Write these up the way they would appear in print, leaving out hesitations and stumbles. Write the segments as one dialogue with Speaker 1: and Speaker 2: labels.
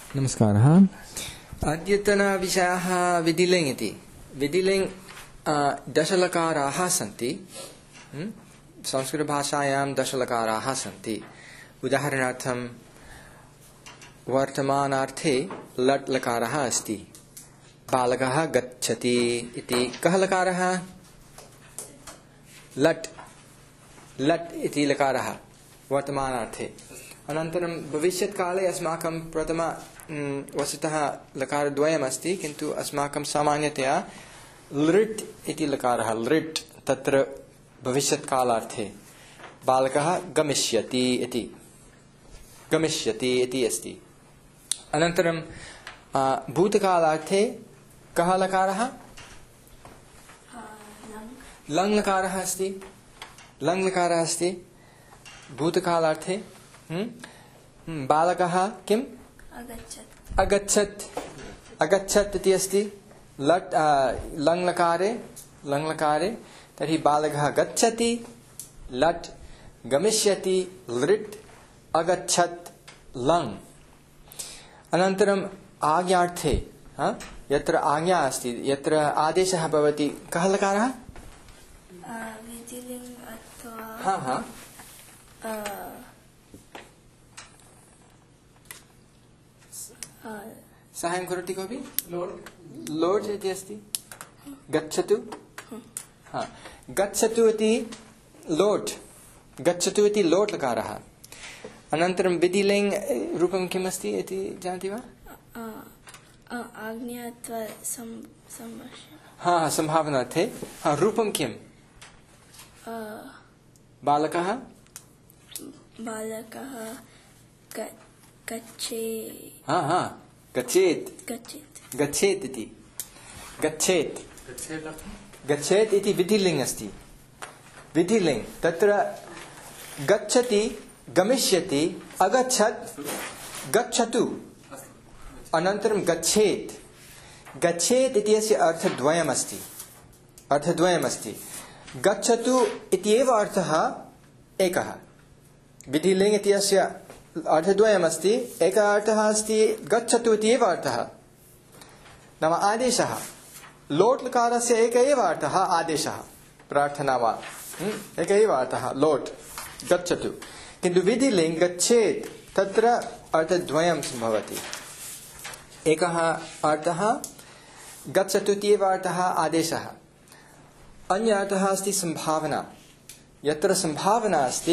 Speaker 1: नमस्कारः।
Speaker 2: अद्यतनविषयः विधिलिङ् इति। विधिलिङ् दशलकाराः सन्ति। संस्कृतभाषायां दशलकाराः सन्ति। उदाहरणार्थं वर्तमानार्थे लट् लकारः अस्ति। बालकः गच्छति इति कः लकारः? लट् लट् इति लकारः वर्तमानार्थे। अनन्तरं भविष्यत्काले अस्माकं प्रथम वस्तुतः लकारद्वयम् अस्ति, किन्तु अस्माकं सामान्यतया लृट् इति लकारः लृट् तत्र भविष्यत्कालार्थे बालकः गमिष्यति इति अस्ति। अनन्तरं भूतकालार्थे कः लकारः? लङ् लकारः अस्ति। लङ् लकारः अस्ति भूतकालार्थे। बालकः किम्? अगच्छत् इति अस्ति लङ् लकारे। तर्हि बालकः गच्छति, लट् गमिष्यति, लृट् अगच्छत् लङ्। अनन्तरम् आज्ञार्थे यत्र आज्ञा अस्ति, यत्र आदेशः भवति, कः लकारः? साहाय्यं करोति कोऽपि? लोड् इति अस्ति। गच्छतु। गच्छतु इति लोट् लकारः। अनन्तरं विधिलिङ् रूपं किम् अस्ति इति जानाति वा? संभावनार्थे। रूपं किम्? बालकः गच्छेत् इति विधिलिङ् अस्ति। विधिलिङ् तत्र गच्छति, गमिष्यति, अगच्छत्, गच्छतु, अनन्तरं गच्छेत् इत्यस्य अर्थद्वयम् अस्ति। गच्छतु इत्येव अर्थः एकः। विधिलिङ् इत्यस्य अर्थद्वयम् अस्ति। एकः अर्थः अस्ति गच्छतु इत्येव अर्थः, नाम आदेशः। लोट् लकारस्य एक एव अर्थः आदेशः, प्रार्थना वा, एक एव अर्थः लोट्, गच्छतु। किन्तु विधिलिङ् गच्छेत् तत्र अर्थद्वयं सम्भवति। एकः अर्थः गच्छतु इत्येव अर्थः आदेशः। अन्य अर्थः अस्ति सम्भावना। यत्र सम्भावना अस्ति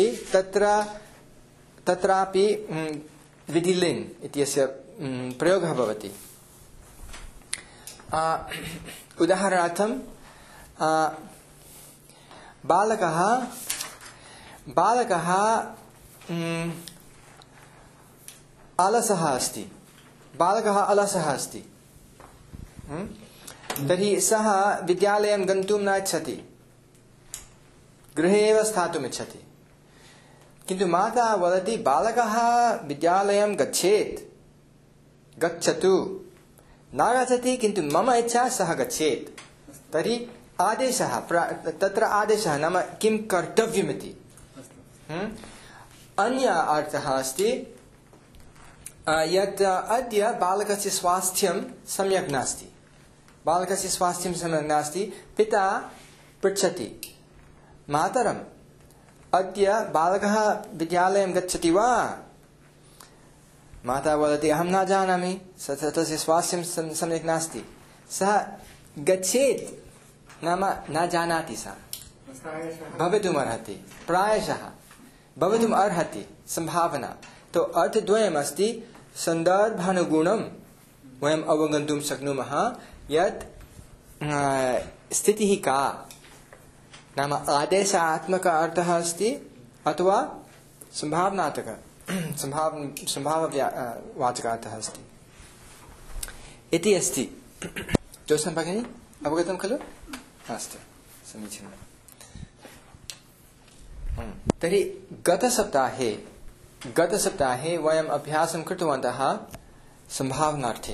Speaker 2: तत्रापि विधिलिङ् इत्यस्य प्रयोगः भवति। उदाहरणार्थं बालकः अलसः अस्ति। तर्हि सः विद्यालयं गन्तुं न इच्छति, गृहे एव स्थातुम् इच्छति। किन्तु माता वदति बालकः विद्यालयं गच्छतु। न गच्छति, किन्तु मम इच्छा सः गच्छेत्। तर्हि आदेशः, तत्र आदेशः नाम किं कर्तव्यमिति। अन्य अर्थः अस्ति यत् अद्य बालकस्य स्वास्थ्यं सम्यक् नास्ति। पिता पृच्छति, मातरम् अद्य बालकः विद्यालयं गच्छति वा? माता वदति अहं न जानामि, तस्य स्वास्थ्यं सम्यक् नास्ति। सः गच्छेत् नाम न जानाति, सः भवितुम् अर्हति, प्रायशः भवितुम् अर्हति, सम्भावना। तो अर्थद्वयम् अस्ति। सन्दर्भानुगुणं वयम् अवगन्तुं शक्नुमः यत् स्थितिः का, नाम आदेशात्मक अर्थः अस्ति अथवा संभाववाचक अर्थः अस्ति इति अस्ति। जोत्स्ना भगिनी अवगतं खलु? अस्तु, समीचीनं। तर्हि गतसप्ताहे वयम् अभ्यासं कृतवन्तः सम्भावनार्थे।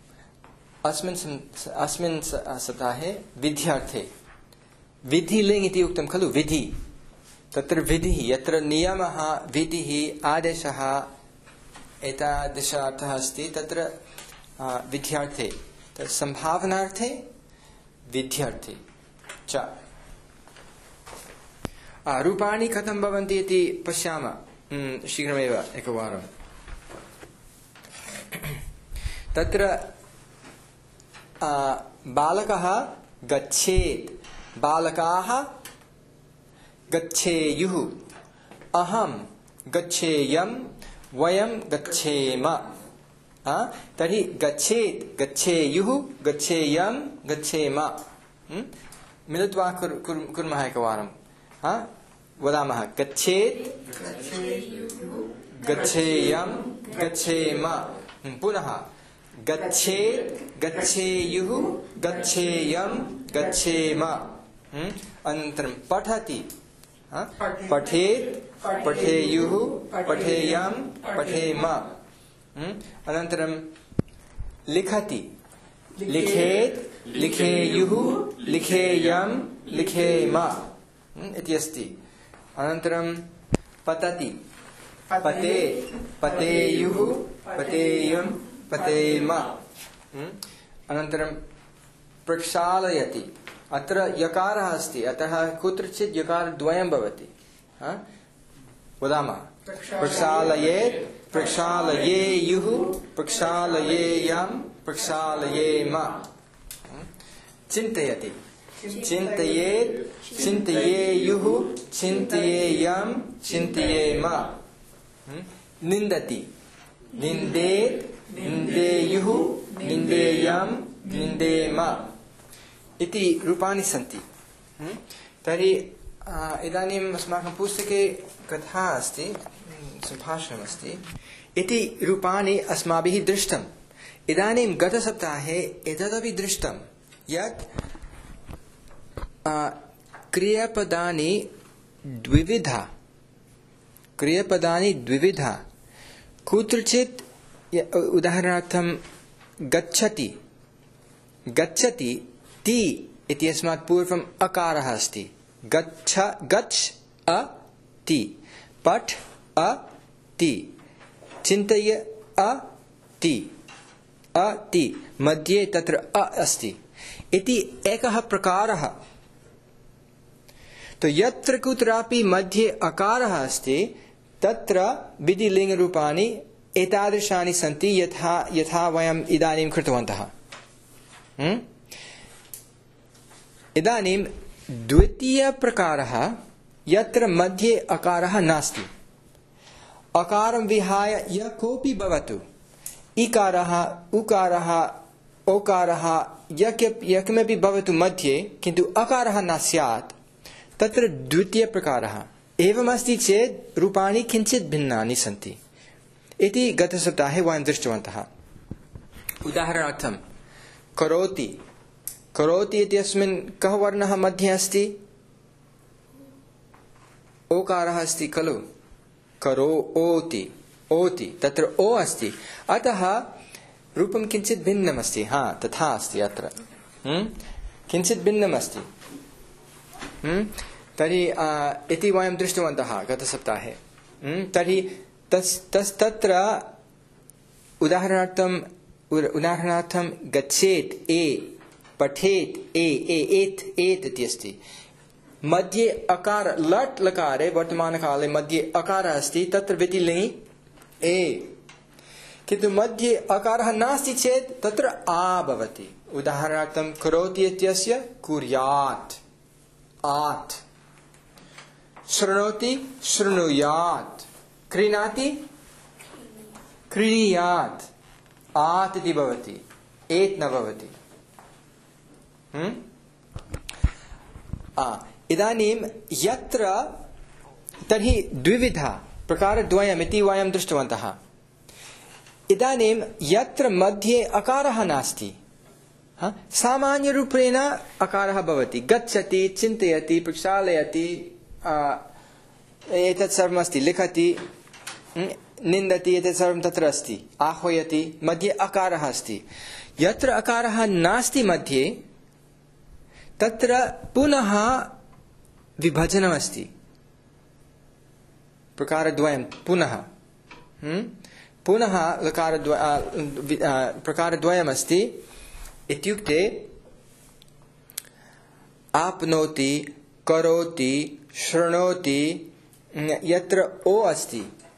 Speaker 2: अस्मिन् सप्ताहे विध्यर्थे। विधिलिङ् इति उक्तं खलु? विधि तत्र विधिः, यत्र नियमः, विधिः, आदेशः एतादृशार्थः अस्ति तत्र विद्यार्थे तत् सम्भावनार्थे विद्यार्थे च रूपाणि कथं भवन्ति इति पश्यामः शीघ्रमेव एकवारं। तत्र बालकः गच्छेत्, बालकाः गच्छेयुः, अहं गच्छेयं, वयं गच्छेम। तर्हि गच्छेत्, गच्छेयुः, गच्छेयं, गच्छेम मिलित्वा कुर्मः एकवारं। वदामः गच्छेत्, गच्छेयं, गच्छेम। पुनः गच्छेत्, गच्छेयुः, गच्छेयं, गच्छेम। अनन्तरं पठति, पठेत्, पठेयुः, पठेयं, पठेम। अनन्तरं लिखति, लिखेत्, लिखेयुः, लिखेयं, लिखेम इति अस्ति। अनन्तरं पतति, पतेत्, पतेयुः, पतेयं, पतेम। अनन्तरं प्रक्षालयति, अत्र यकारः अस्ति अतः कुत्रचित् यकारद्वयं भवति। वदामः प्रक्षालयेत्, प्रक्षालयेयुः, प्रक्षालयेयं, प्रक्षालयेम। चिन्तयति, चिन्तयेत्, चिन्तयेयुः, चिन्तयेयं, चिन्तयेम। निन्दति, निन्देत्, निन्देयुः, निन्देयं, निन्देम इति रूपाणि सन्ति। तर्हि इदानीम् अस्माकं पुस्तके कथा अस्ति, सम्भाषणमस्ति। इति रूपाणि अस्माभिः दृष्टम्। इदानीं गतसप्ताहे एतदपि दृष्टं यत् क्रियापदानि द्विविधा, क्रियापदानि द्विविधा। कुत्रचित् उदाहरणार्थं गच्छति, गच्छति ति इति अस्मात् पूर्वम् अकारः अस्ति। गच्छ, गच्छ अ ति, पठ अ ति, चिन्तय अ ति, अ ति मध्ये तत्र अ अस्ति इति एकः प्रकारः। तो यत्र कुत्रापि मध्ये अकारः अस्ति तत्र विधिलिङ्गरूपाणि एतादृशानि सन्ति यथा वयम् इदानीं कृतवन्तः। इदानीं द्वितीयप्रकारः यत्र मध्ये अकारः नास्ति, अकारं विहाय यः कोऽपि भवतु, इकारः, उकारः, ओकारः, यः किमपि भवतु मध्ये, किन्तु अकारः न स्यात्, तत्र द्वितीयप्रकारः। एवमस्ति चेत् रूपाणि किञ्चित् भिन्नानि सन्ति इति गतसप्ताहे वयं दृष्टवन्तः। उदाहरणार्थं करोति, करोति इत्यस्मिन् कः वर्णः मध्ये अस्ति? ओकारः अस्ति खलु। करोति, ओति, तत्र ओ अस्ति, अतः रूपं किञ्चित् भिन्नमस्ति। तथा अस्ति अत्र, किञ्चित् भिन्नमस्ति। तर्हि इति वयं दृष्टवन्तः गतसप्ताहे। तर्हि तत्र उदाहरणार्थं गच्छेत् ए, पठेत् ए, एत् इति अस्ति। मध्ये अकार, लट् लकारे वर्तमानकाले मध्ये अकारः अस्ति, तत्र विधिलिङ्गि ए। किन्तु मध्ये अकारः नास्ति चेत् तत्र आ भवति। उदाहरणार्थं करोति इत्यस्य कुर्यात्, आत्। शृणोति, शृणुयात्। क्रीणाति, क्रीयात्। आत् इति भवति, एत् न भवति। इदानीं यत्र तर्हि द्विविधा प्रकारद्वयमिति वयं दृष्टवन्तः। इदानीं यत्र मध्ये अकारः नास्ति, सामान्यरूपेण अकारः भवति। गच्छति, चिन्तयति, प्रक्षालयति, एतत् सर्वमस्ति। लिखति, निन्दति, एतत् सर्वं तत्र अस्ति। आह्वयति, मध्ये अकारः अस्ति। यत्र अकारः नास्ति मध्ये, तत्र पुनः विभजनमस्ति, प्रकारद्वयं पुनः। पुनः प्रकारद्वयमस्ति इत्युक्ते आप्नोति, करोति, शृणोति, यत्र ओ अस्ति,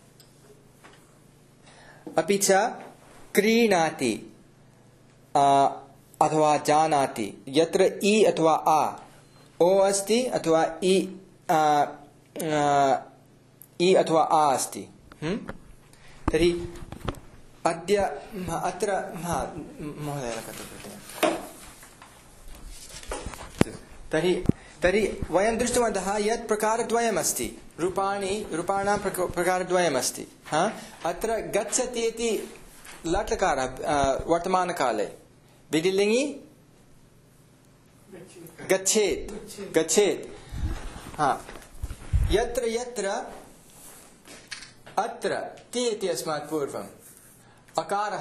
Speaker 2: अपि च क्रीणाति अथवा जानाति, यत्र इ अथवा आ, ओ अस्ति अथवा इ अथवा आ अस्ति। तर्हि अद्य अत्र महोदय तर्हि वयं दृष्टवन्तः यत् प्रकारद्वयमस्ति, रूपाणां प्रकारद्वयमस्ति। अत्र गच्छति इति लट्लकारः वर्तमानकाले, विधिलिङ्गि गच्छेत्। यत्र यत्र अत्र ति इति अस्मात् पूर्वम् अकारः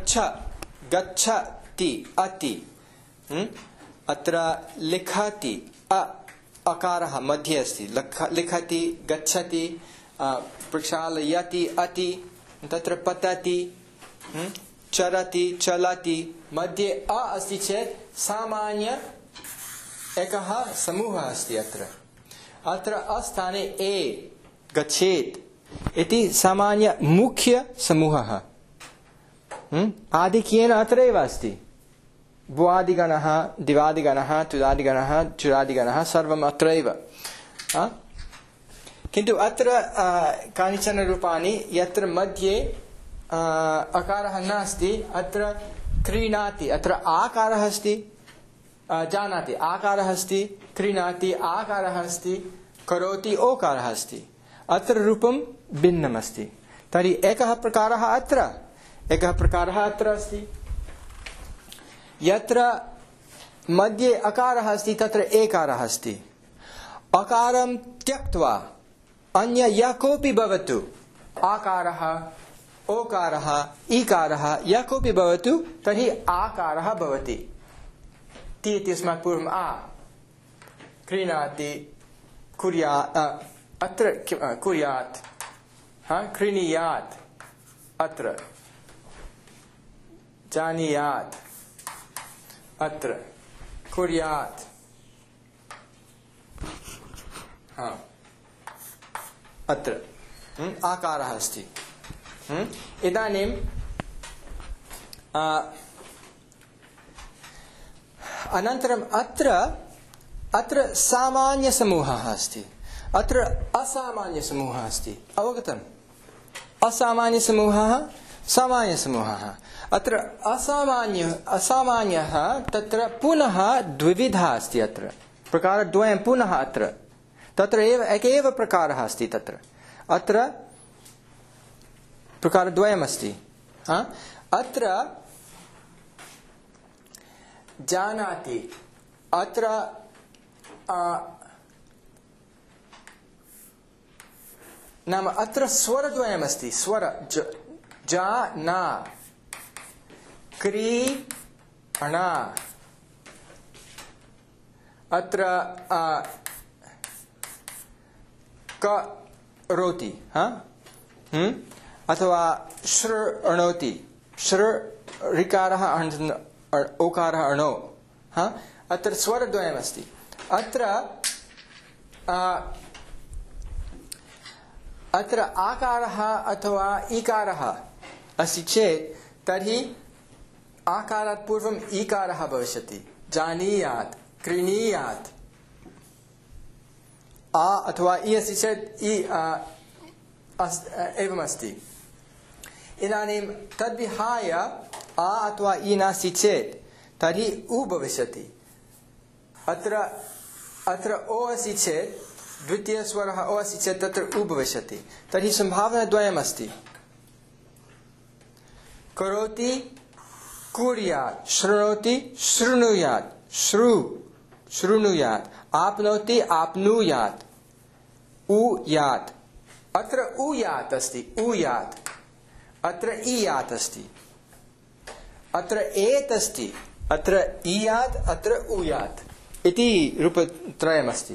Speaker 2: गच्छति अति, अत्र लिखति अकारः मध्ये अस्ति, लिखति, गच्छति, प्रक्षालयति अति, तत्र पतति, चरति, चलति, मध्ये अ अस्ति चेत् सामान्य एकः समूहः अस्ति। अत्र अस्थाने ए गच्छेत् इति सामान्य मुख्य समूहः आधिक्येन अत्रैव अस्ति। भुवादिगणः, दिवादिगणः, तुदादिगणः, चुरादिगणः सर्वम् अत्रैव। किन्तु अत्र कानिचन रूपाणि यत्र मध्ये अकारः नास्ति, अत्र क्रीणाति, अत्र आकारः अस्ति, जानाति आकारः अस्ति, क्रीणाति आकारः अस्ति, करोति ओकारः अस्ति, अत्र रूपं भिन्नमस्ति। तर्हि एकः प्रकारः अत्र अस्ति। यत्र मध्ये अकारः अस्ति तत्र एकारः अस्ति। अकारं त्यक्त्वा अन्य यः कोऽपि भवतु, आकारः, ओकारः, ईकारः, यः कोऽपि भवतु, तर्हि आकारः भवति। ति इत्यस्मात् पूर्वम् आ, क्रीणाति, कुर्यात्, अत्र कुर्यात्, क्रीणीयात्, अत्र जानीयात्, अत्र कुर्यात्, अत्र आकारः अस्ति। इदानीं अनन्तरम् अत्र सामान्यसमूहः अस्ति, अत्र असामान्यसमूहः अस्ति। अवगतम्? असामान्यसमूहः, सामान्यसमूहः। अत्र असामान्यः तत्र पुनः द्विविधः अस्ति। अत्र प्रकारद्वयं पुनः तत्र एव एकैव प्रकारः अस्ति। अत्र प्रकारद्वयमस्ति। अत्र जानाति, अत्र नाम अत्र स्वरद्वयमस्ति। स्वर जाना, क्रीणा, अत्र करोति, अथवा शृणोति, ऋकारः ओकारः अणो, अत्र स्वरद्वयमस्ति। अत्र आकारः अथवा ईकारः अस्ति चेत् तर्हि आकारात् पूर्वम् ईकारः भविष्यति। जानीयात्, क्रीणीयात्। आ अथवा इ अस्ति चेत् इ एवमस्ति। इदानीं तद्विहाय आ अथवा इ नास्ति चेत् तर्हि उ भविष्यति। अत्र ओ अस्ति चेत्, द्वितीयस्वरः ओ अस्ति चेत् तत्र उ भविष्यति। तर्हि सम्भावनाद्वयमस्ति। करोति, कुर्यात्, शृणोति, शृणुयात्, शृणुयात्, आप्नोति, आप्नुयात्, उयात्। अत्र उयात् अस्ति, उयात्, अत्र इयात् अस्ति, अत्र एत् अस्ति, अत्र इयात्, अत्र उयात् इति रूपत्रयमस्ति।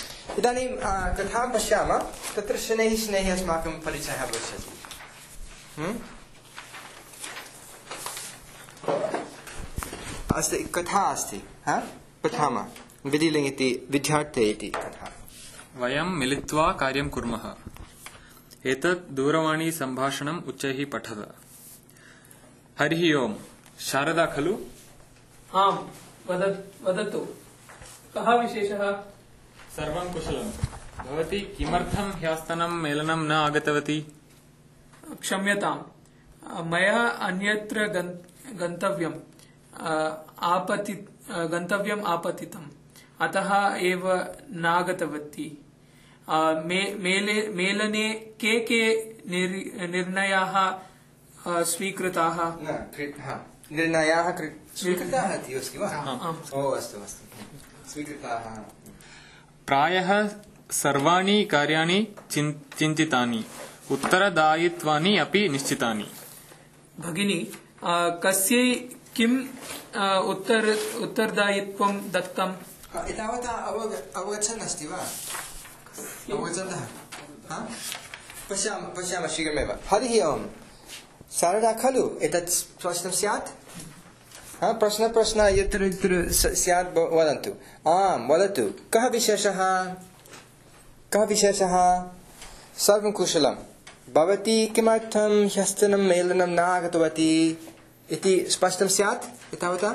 Speaker 2: इदानीं कथां पश्यामः। तत्र शनैः अस्माकं परिचयः भविष्यति। अस्ति कथा अस्ति प्रथमा विधिलिङ्ग् इति विद्यार्थे इति कथा।
Speaker 1: वयं मिलित्वा कार्यं कुर्मः। एतत् दूरवाणी सम्भाषणम् उच्चैः पठत। हरिः ओम्। शारदा खलु?
Speaker 3: आम्, वदतु। कः विशेषः?
Speaker 1: सर्वं कुशलम्। भवती किमर्थं ह्यस्तनं मेलनं न आगतवती?
Speaker 3: क्षम्यताम्, मया अन्यत्र गन्तव्यम् आपतितम्, अतः एव नागतवती। मेलने के निर्णयाः स्वीकृताः?
Speaker 2: निर्णयाः स्वीकृताः इति अस्ति वा? ओ अस्तु अस्तु, स्वीकृताः।
Speaker 1: प्रायः सर्वाणि कार्याणि चिन्तितानि, उत्तरदायित्वानि अपि निश्चितानि।
Speaker 3: भगिनी, कस्यै किम् उत्तरदायित्वं दत्तम्?
Speaker 2: एतावता अवगच्छन् अस्ति वा? अवगच्छन्तः? पश्यामः शीघ्रमेव। हरिः ओम्। शारदा खलु? एतत् प्रश्नं स्यात्? प्रश्न यत्र यत्र स्यात् वदन्तु। आम्, वदतु। कः विशेषः? सर्वं कुशलं। भवती किमर्थं ह्यस्तनं मेलनं न आगतवती इति स्पष्टं स्यात् एतावता?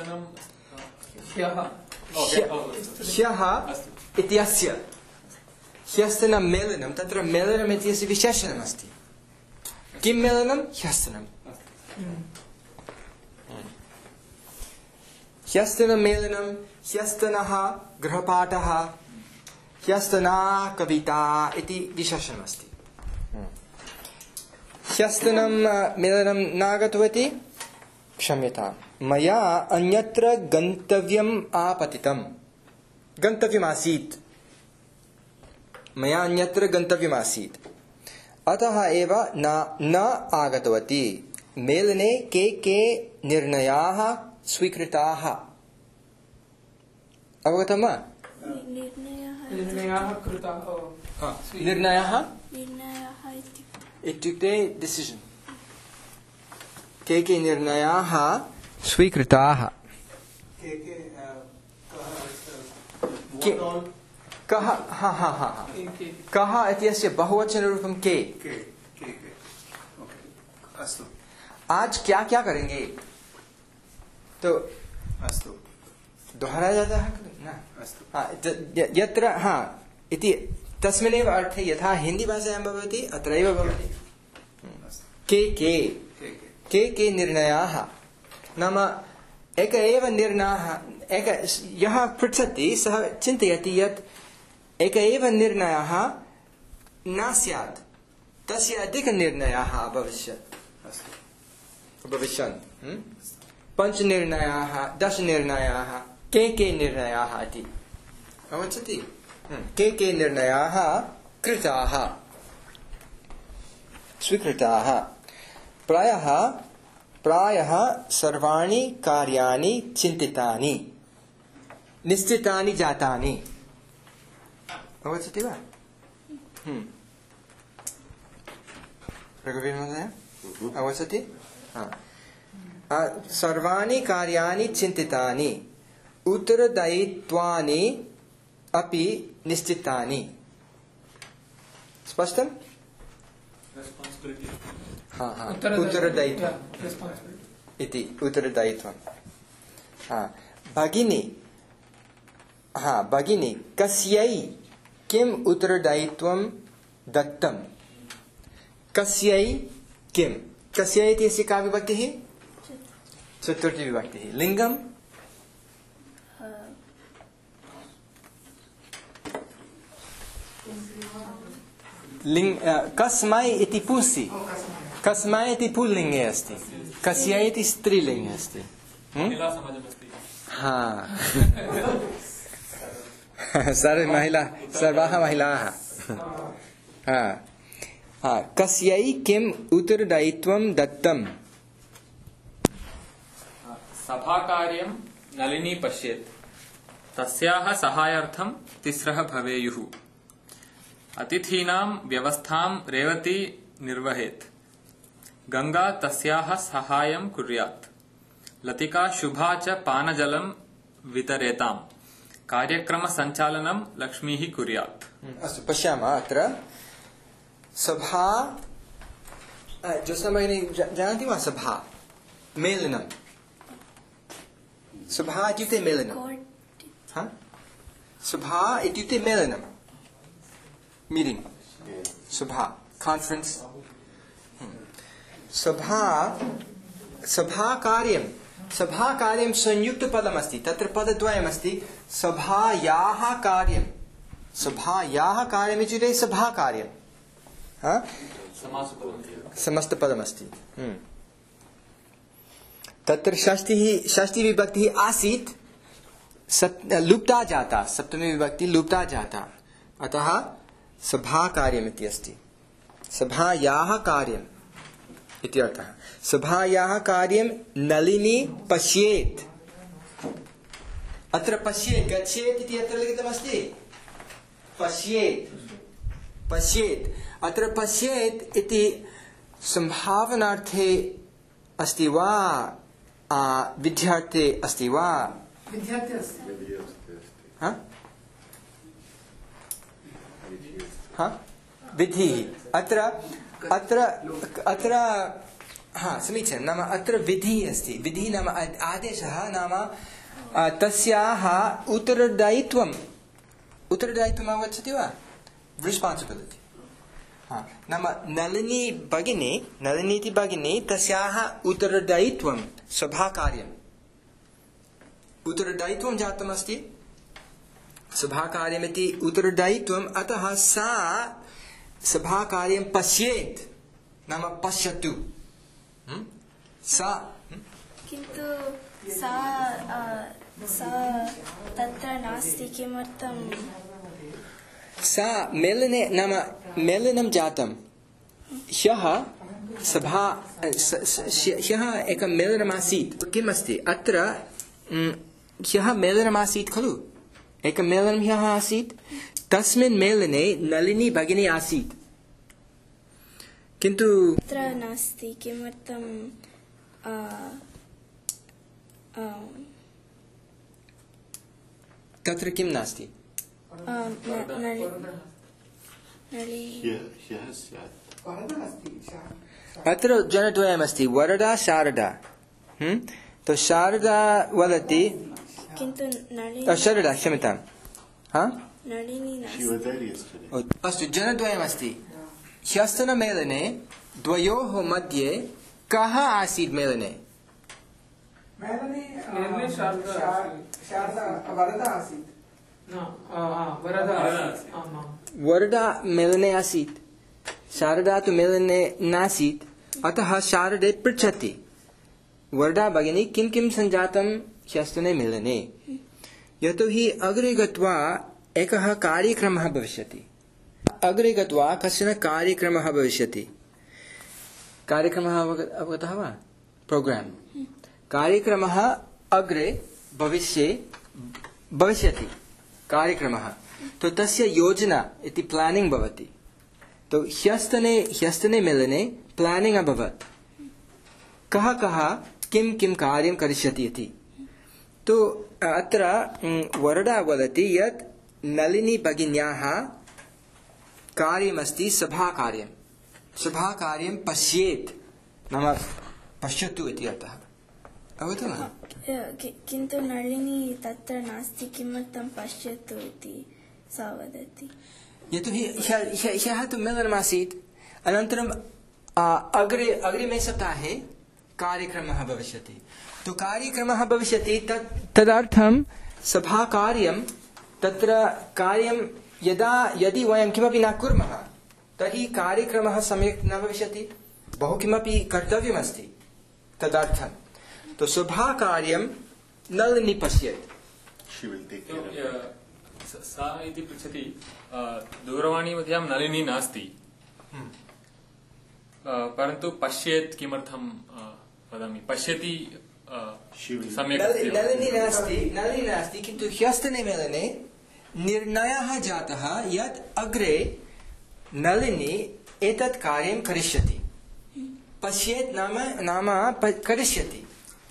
Speaker 2: ह्यः इत्यस्य ह्यस्तनं मेलनं, तत्र मेलनम् इत्यस्य विशेषणमस्ति। किं मेलनं? ह्यस्तनं। ह्यस्तनं मेलनं, ह्यस्तनः गृहपाठः, ह्यस्तना कविता इति विशेषणमस्ति। ह्यस्तनं मेलनं नागतवती? क्षम्यताम्, मया अन्यत्र गन्तव्यम् आपतितम्। गन्तव्यमासीत्, अतः एव न आगतवती। मेलने के निर्णयाः स्वीकृताः? अवगतं वा? निर्णयाः इत्युक्ते डिसिजन्। के निर्णयाः स्वीकृताः? कः इत्यस्य बहुवचनरूपं के। आज क्या क्या करेंगे? तो अस्तु दोहराया जाता है ना? यत्र इति तस्मिन्नेव अर्थे यथा हिंदी भाषायां भवति अत्रैव भवति। के निर्णयाः नाम एक एव निर्णयः, यः पृच्छति सः चिन्तयति यत् एक एव निर्णयः न स्यात्, तस्य अधिकनिर्णयाः अभविष्यन्। 5 निर्णयाः, 10 निर्णयाः, के निर्णयाः इति अवगच्छति? के निर्णयाः कृताः, स्वीकृताः। प्रायः सर्वाणि कार्याणि चिन्तितानि, निश्चितानि जातानि। अवगच्छति वा? रघुवीर महोदय अवगच्छति? सर्वाणि कार्याणि चिन्तितानि, उत्तरदायित्वानि अपि निश्चितानि। स्पष्टम्? उत्तरदायित्वम् इति उत्तरदायित्वम्। भगिनी कस्यै किम् उत्तरदायित्वं दत्तं? कस्यै किम्? कस्यै इत्यस्य का विभक्तिः? चतुर्थी विभक्तिः। लिङ्गम्? कस्मै इति पुंसि, कस्मै इति पुल्लिङ्गे अस्ति, कस्यै इति स्त्रीलिङ्गे अस्ति। सर्वाः महिलाः। कस्यै किम् उत्तरदायित्वं दत्तम्?
Speaker 1: सभाकार्यं नलिनी पश्येत्, तस्याः सहायार्थं तिस्रः भवेयुः। अतिथीनां व्यवस्थां रेवती निर्वहेत्, गंगा तस्याः सहायं कुर्यात् लतिका शुभा च पानजलं वितरेताम् कार्यक्रमसञ्चालनं लक्ष्मीः कुर्यात्।
Speaker 2: अस्तु पश्यामः अत्र सभा ज्योत्स्ना भगिनी जानाति वा सभा मेलनं सभा इत्युक्ते मेलनं सभा इत्युक्ते मेलनं मीटिंग सभा कॉन्फ्रेंस सभा कार्यं संयुक्त पदमस्ति तत्र पदद्वयमस्ति सभायाः कार्यं इत्युक्ते सभा कार्यं समस्तपदमस्ति तत्र षष्ठी विभक्तिः आसीत् लुप्ता जाता सप्तमी विभक्ति लुप्ता जाता अतः सभा कार्यम् इति अस्ति सभायाः कार्यम् इति अर्थः सभायाः कार्यं नलिनी पश्येत् अत्र पश्येत् गच्छेत् इति अत्र लिखितमस्ति पश्येत् अत्र पश्येत् इति संभावनार्थे अस्ति वा विद्यार्थे अस्ति वा विधिः अत्र समीचीनं नाम अत्र विधिः अस्ति विधिः नाम आदेशः नाम तस्याः उत्तरदायित्वम् अवगच्छति वा रिस्पान्सिबिलिटी नाम नलिनी इति भगिनी तस्याः उत्तरदायित्वं सभाकार्यम् उत्तरदायित्वं जातमस्ति सभाकार्यमिति उत्तरदायित्वम् अतः सा सभाकार्यं पश्येत् नाम पश्यतु सा
Speaker 4: किन्तु सा तत्र नास्ति किमर्थं
Speaker 2: सा मेलने नाम मेलनं जातं ह्यः एकं मेलनमासीत् किम् अस्ति अत्र ह्यः मेलनमासीत् खलु एकं मेलनं ह्यः आसीत् तस्मिन् मेलने नलिनी भगिनी आसीत् किन्तु
Speaker 4: तत्र नास्ति किमर्थं
Speaker 2: तत्र किं नास्ति अत्र जनद्वयमस्ति वरदा शारदा तो शारदा वदति
Speaker 4: किन्तु
Speaker 2: शारदा क्षम्यतां
Speaker 4: नलिनी
Speaker 2: अस्तु जनद्वयमस्ति ह्यस्तनमेलने द्वयोः मध्ये कः आसीत् मेलने वरदा मेलने आसीत् शारदा तु मेलने नासीत् अतः शारदे पृच्छति वरदा भगिनी किं किं सञ्जातं ह्यस्तने मेलने यतोहि अग्रे गत्वा एकः कार्यक्रमः भविष्यति अग्रे गत्वा कश्चन कार्यक्रमः भविष्यति कार्यक्रमः अवगतः वा प्रोग्राम् कार्यक्रमः अग्रे भविष्यति कार्यक्रमः तो तस्य योजना इति प्लानिंग भवति तो ह्यस्तने मेलने प्लानिंग अभवत् कः किं कार्यं करिष्यति इति तो अत्र वरदा वदति यत् नलिनी भगिन्याः कार्यमस्ति सभाकार्यं पश्येत् नाम पश्यतु इति अर्थः अवगतं वा
Speaker 4: किन्तु नलिनी तत्र नास्ति किमर्थं पश्यतु इति सा वदति
Speaker 2: यतोहि ह्यः तु मेलनमासीत् अनन्तरं अग्रिमे सप्ताहे कार्यक्रमः भविष्यति तो कार्यक्रमः भविष्यति तदर्थं सभाकार्यं तत्र कार्यं यदि वयं किमपि न कुर्मः तर्हि कार्यक्रमः सम्यक् न भविष्यति बहु किमपि कर्तव्यमस्ति तदर्थं तो सभाकार्यं नलिनी पश्येत्
Speaker 1: सा इति पृच्छति दूरवाणीमध्यां नलिनी नास्ति परन्तु पश्येत् किमर्थं वदामि पश्यति सम्यक्
Speaker 2: नलिनी नास्ति किन्तु ह्यस्तने मेलने निर्णयः जातः यत् अग्रे नलिनी एतत् कार्यं करिष्यति पश्येत् नाम करिष्यति।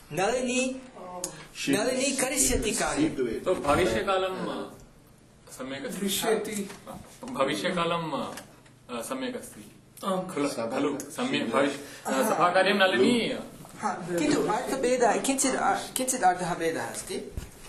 Speaker 2: नलिनी करिष्यति कार्यं।
Speaker 1: तो भविष्यकालं सम्यक् अस्ति।
Speaker 3: दृश्यति।
Speaker 1: भविष्यकालं सम्यक् अस्ति खलु सम्यक् सभाकार्यं नलिनी।
Speaker 2: किन्तु अर्थभेदः किञ्चित् अर्थः भेदः अस्ति।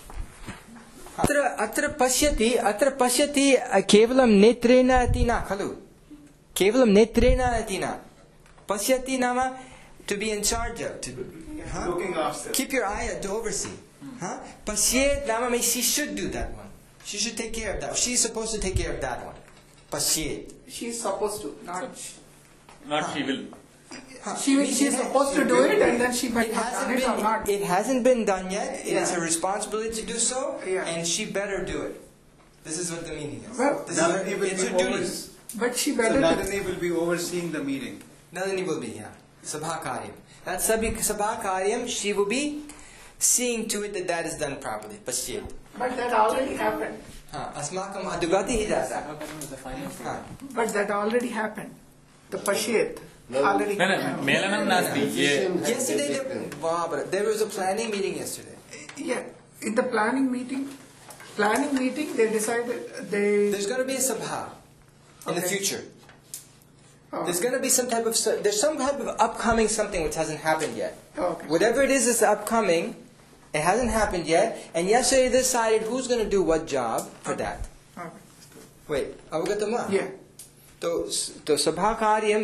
Speaker 2: अत्र पश्यति केवलं नेत्रेण इति न खलु, केवलं नेत्रेण इति न। पश्यति नाम to be in charge of,
Speaker 5: looking after.
Speaker 2: Keep your eye to oversee. Pasyet nama means she should do that one. She should take care of that. She's supposed to take care of that one. Pasyet.
Speaker 3: She is supposed to, not
Speaker 1: she will.
Speaker 3: she is supposed to do it, and then she might
Speaker 2: It
Speaker 3: have done it or not.
Speaker 2: hasn't been done yet. It is her responsibility to do so,
Speaker 3: Yeah.
Speaker 2: and she better do it. This is what the meaning is.
Speaker 3: Well,
Speaker 2: This
Speaker 5: Nalini will
Speaker 2: it's
Speaker 5: be
Speaker 2: her duty.
Speaker 3: But she
Speaker 5: So
Speaker 3: better.
Speaker 5: Nalini will be overseeing the meeting.
Speaker 2: Nalini will be here. Sabha karyam. That sabha karyam, she will be seeing to it that is done properly. Pasyet.
Speaker 3: But that already happened.
Speaker 2: Asmakam adugati hi jata.
Speaker 3: But that already happened. The pashyet already
Speaker 1: न न
Speaker 3: happened.
Speaker 1: मेलनं नास्ति।
Speaker 2: Yesterday there was a planning meeting yesterday.
Speaker 3: Yeah, in the planning meeting, they decided
Speaker 2: There's going to be a sabha in the
Speaker 3: Okay.
Speaker 2: future. There's going to be some type of upcoming something which hasn't happened yet.
Speaker 3: Okay.
Speaker 2: Whatever it is upcoming, it hasn't happened yet, and yesterday they decided who's going to do what job for that.
Speaker 3: Okay.
Speaker 2: Wait, avagatamā?
Speaker 3: Yeah.
Speaker 2: तो सभा कार्यं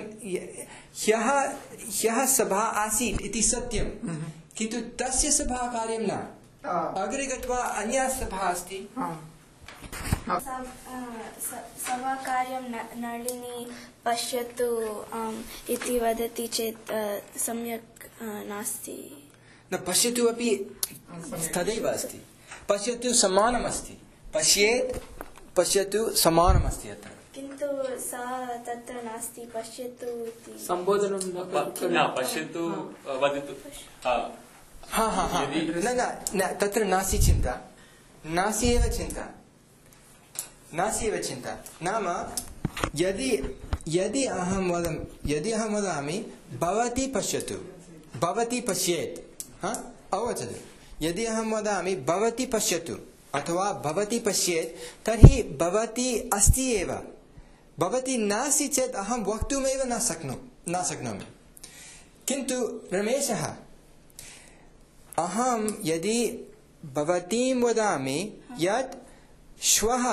Speaker 2: ह्यः सभा आसीत् इति सत्यं, किन्तु तस्य सभा कार्यं न। अग्रे गत्वा अन्या सभा अस्ति।
Speaker 4: सभाकार्यं नलिनी पश्यतु इति वदति चेत् सम्यक् नास्ति।
Speaker 2: न पश्यतु अपि तदैव अस्ति। पश्यतु समानमस्ति। पश्यतु समानमस्ति अत्र।
Speaker 4: किन्तु सा तत्र नास्ति। पश्यतु इति
Speaker 3: संबोधनं
Speaker 1: न पश्यतु वदतु।
Speaker 2: न तत्र नास्ति चिन्ता, नास्ति एव चिन्ता। नाम यदि अहं वदामि भवती पश्यतु, भवती पश्येत्, अवगच्छतु। यदि अहं वदामि भवती पश्यतु अथवा भवती पश्येत्, तर्हि भवती अस्ति एव। भवती नास्ति चेत् अहं वक्तुमेव न शक्नोमि। किन्तु रमेशः, अहं यदि भवतीं वदामि यत् श्वः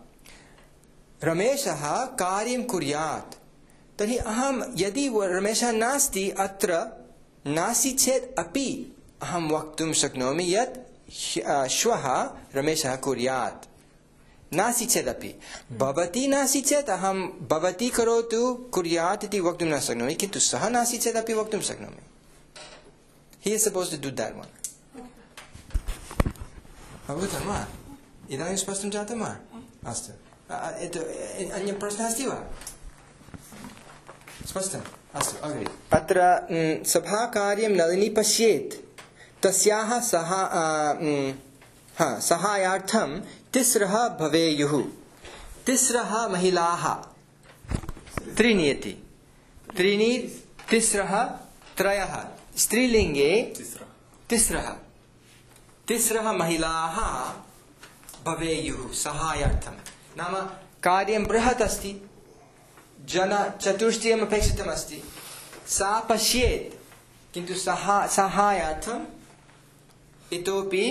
Speaker 2: रमेशः कार्यं कुर्यात्, तर्हि अहं यदि रमेशः नास्ति अत्र नास्ति चेत् अपि अहं वक्तुं शक्नोमि यत् श्वः रमेशः कुर्यात्। नास्ति चेदपि भवती नास्ति चेत् अहं भवती करोतु कुर्यात् इति वक्तुं न शक्नोमि, किन्तु सः नास्ति चेदपि वक्तुं शक्नोमि। He is supposed to do that one. अवगतं वा? इदानीं स्पष्टं जातं वा? अस्तु। अन्य प्रश्नः अस्ति वा? स्पष्टम्? अस्तु, अग्रे। अत्र सभाकार्यं नलिनी पश्येत्, तस्याः सहायार्थं तिस्रः भवेयुः। तिस्रः महिलाः, त्रीणि इति। त्रीणि, तिस्रः, त्रयः। स्त्रीलिङ्गे तिस्रः महिलाः भवेयुः सहायार्थं। नाम कार्यं बृहत् अस्ति, जनचतुष्टयम् अपेक्षितमस्ति। सा पश्येत्, किन्तु सहायार्थम् इतोपि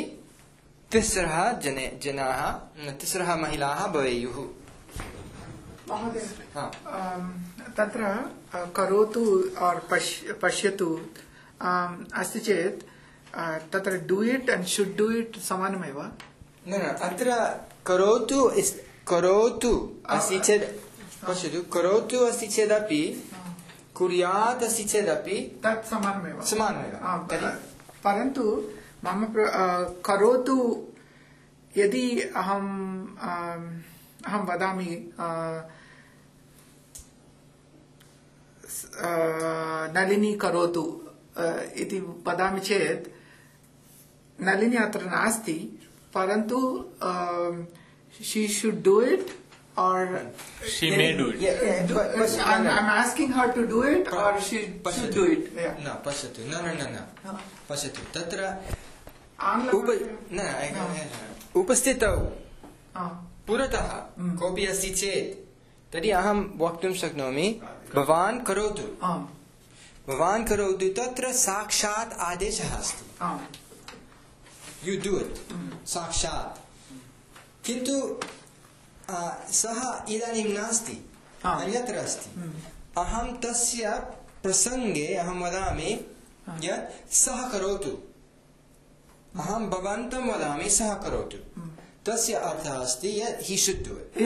Speaker 2: तिस्रः महिलाः भवेयुः।
Speaker 3: महोदय, तत्र करोतु और पश्यतु अस्ति चेत् तत्र do it and should do it समानमेव।
Speaker 2: न अत्र करोतु अस्ति चेत् पश्यतु, करोतु अस्ति चेदपि कुर्यात् अस्ति चेदपि
Speaker 3: तत् समानमेव।
Speaker 2: परन्तु
Speaker 3: मम करोतु यदि अहं वदामि नलिनी करोतु इति वदामि चेत् नलिनी अत्र नास्ति, परन्तु she should do it or
Speaker 1: She may do it.
Speaker 3: I'm asking her to do it, or she should do it. Yeah.
Speaker 2: न पश्यतु न पश्यतु तत्र उपस्थितौ पुरतः कोऽपि अस्ति चेत् तर्हि अहं वक्तुं शक्नोमि भवान् करोतु तत्र साक्षात् आदेशः अस्ति यू डू इट् साक्षात् किन्तु सः इदानीं नास्ति अन्यत्र अस्ति अहं तस्य प्रसङ्गे अहं वदामि यत् सः करोतु अहं भवन्तं वदामि सः करोतु तस्य अर्थः अस्ति यत् he should do it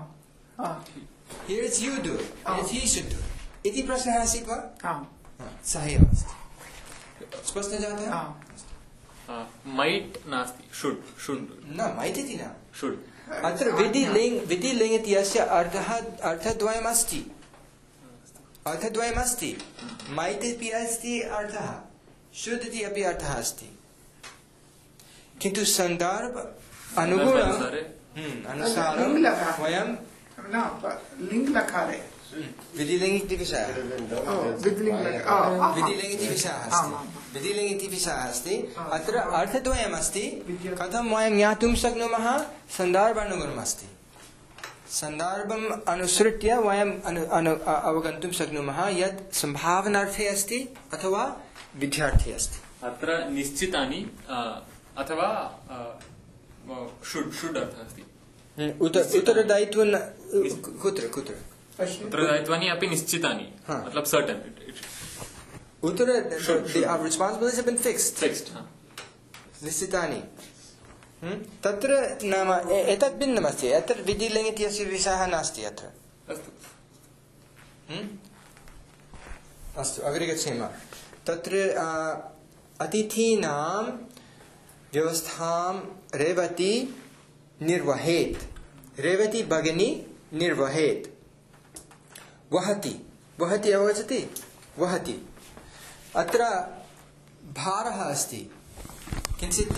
Speaker 2: here it's you do it it's he should do it इति प्रश्नः आसीत् वा सः एव अस्ति स्पष्टं जातः
Speaker 1: Might नास्ति should
Speaker 2: न might इति न
Speaker 1: should
Speaker 2: अत्र विधिलिङ् इत्यस्य अर्थद्वयमस्ति मैत् इति अस्ति अर्थः शुद् इति अपि अर्थः अस्ति किन्तु सन्दर्भ अनुसारं वयं
Speaker 3: लिङ्ग् लकारे
Speaker 2: विधिलिङ् इति विषयः विधिलिङ् इति विषयः अस्ति अत्र अर्थद्वयमस्ति कथं वयं ज्ञातुं शक्नुमः सन्दर्भानुगुणमस्ति सन्दर्भम् अनुसृत्य वयम् अवगन्तुं शक्नुमः यत् सम्भावनार्थे अस्ति अथवा विध्यार्थे अस्ति
Speaker 1: अत्र निश्चितानि अथवा शुड अर्थः अस्ति
Speaker 2: उत्तरदायित्वं कुत्र
Speaker 1: उत्तरदायित्वानि अपि निश्चितानि मतलब certain
Speaker 2: responsibilities have been fixed निश्चितानि तत्र नाम एतत् भिन्नमस्ति अत्र विधिलिङ् इत्यस्य विषयः नास्ति अत्र अस्तु अग्रे गच्छेम तत्र अतिथीनां व्यवस्थां रेवती निर्वहेत् रेवती भगिनी निर्वहेत् वहति अवगच्छति वहति अत्र भारः अस्ति किञ्चित्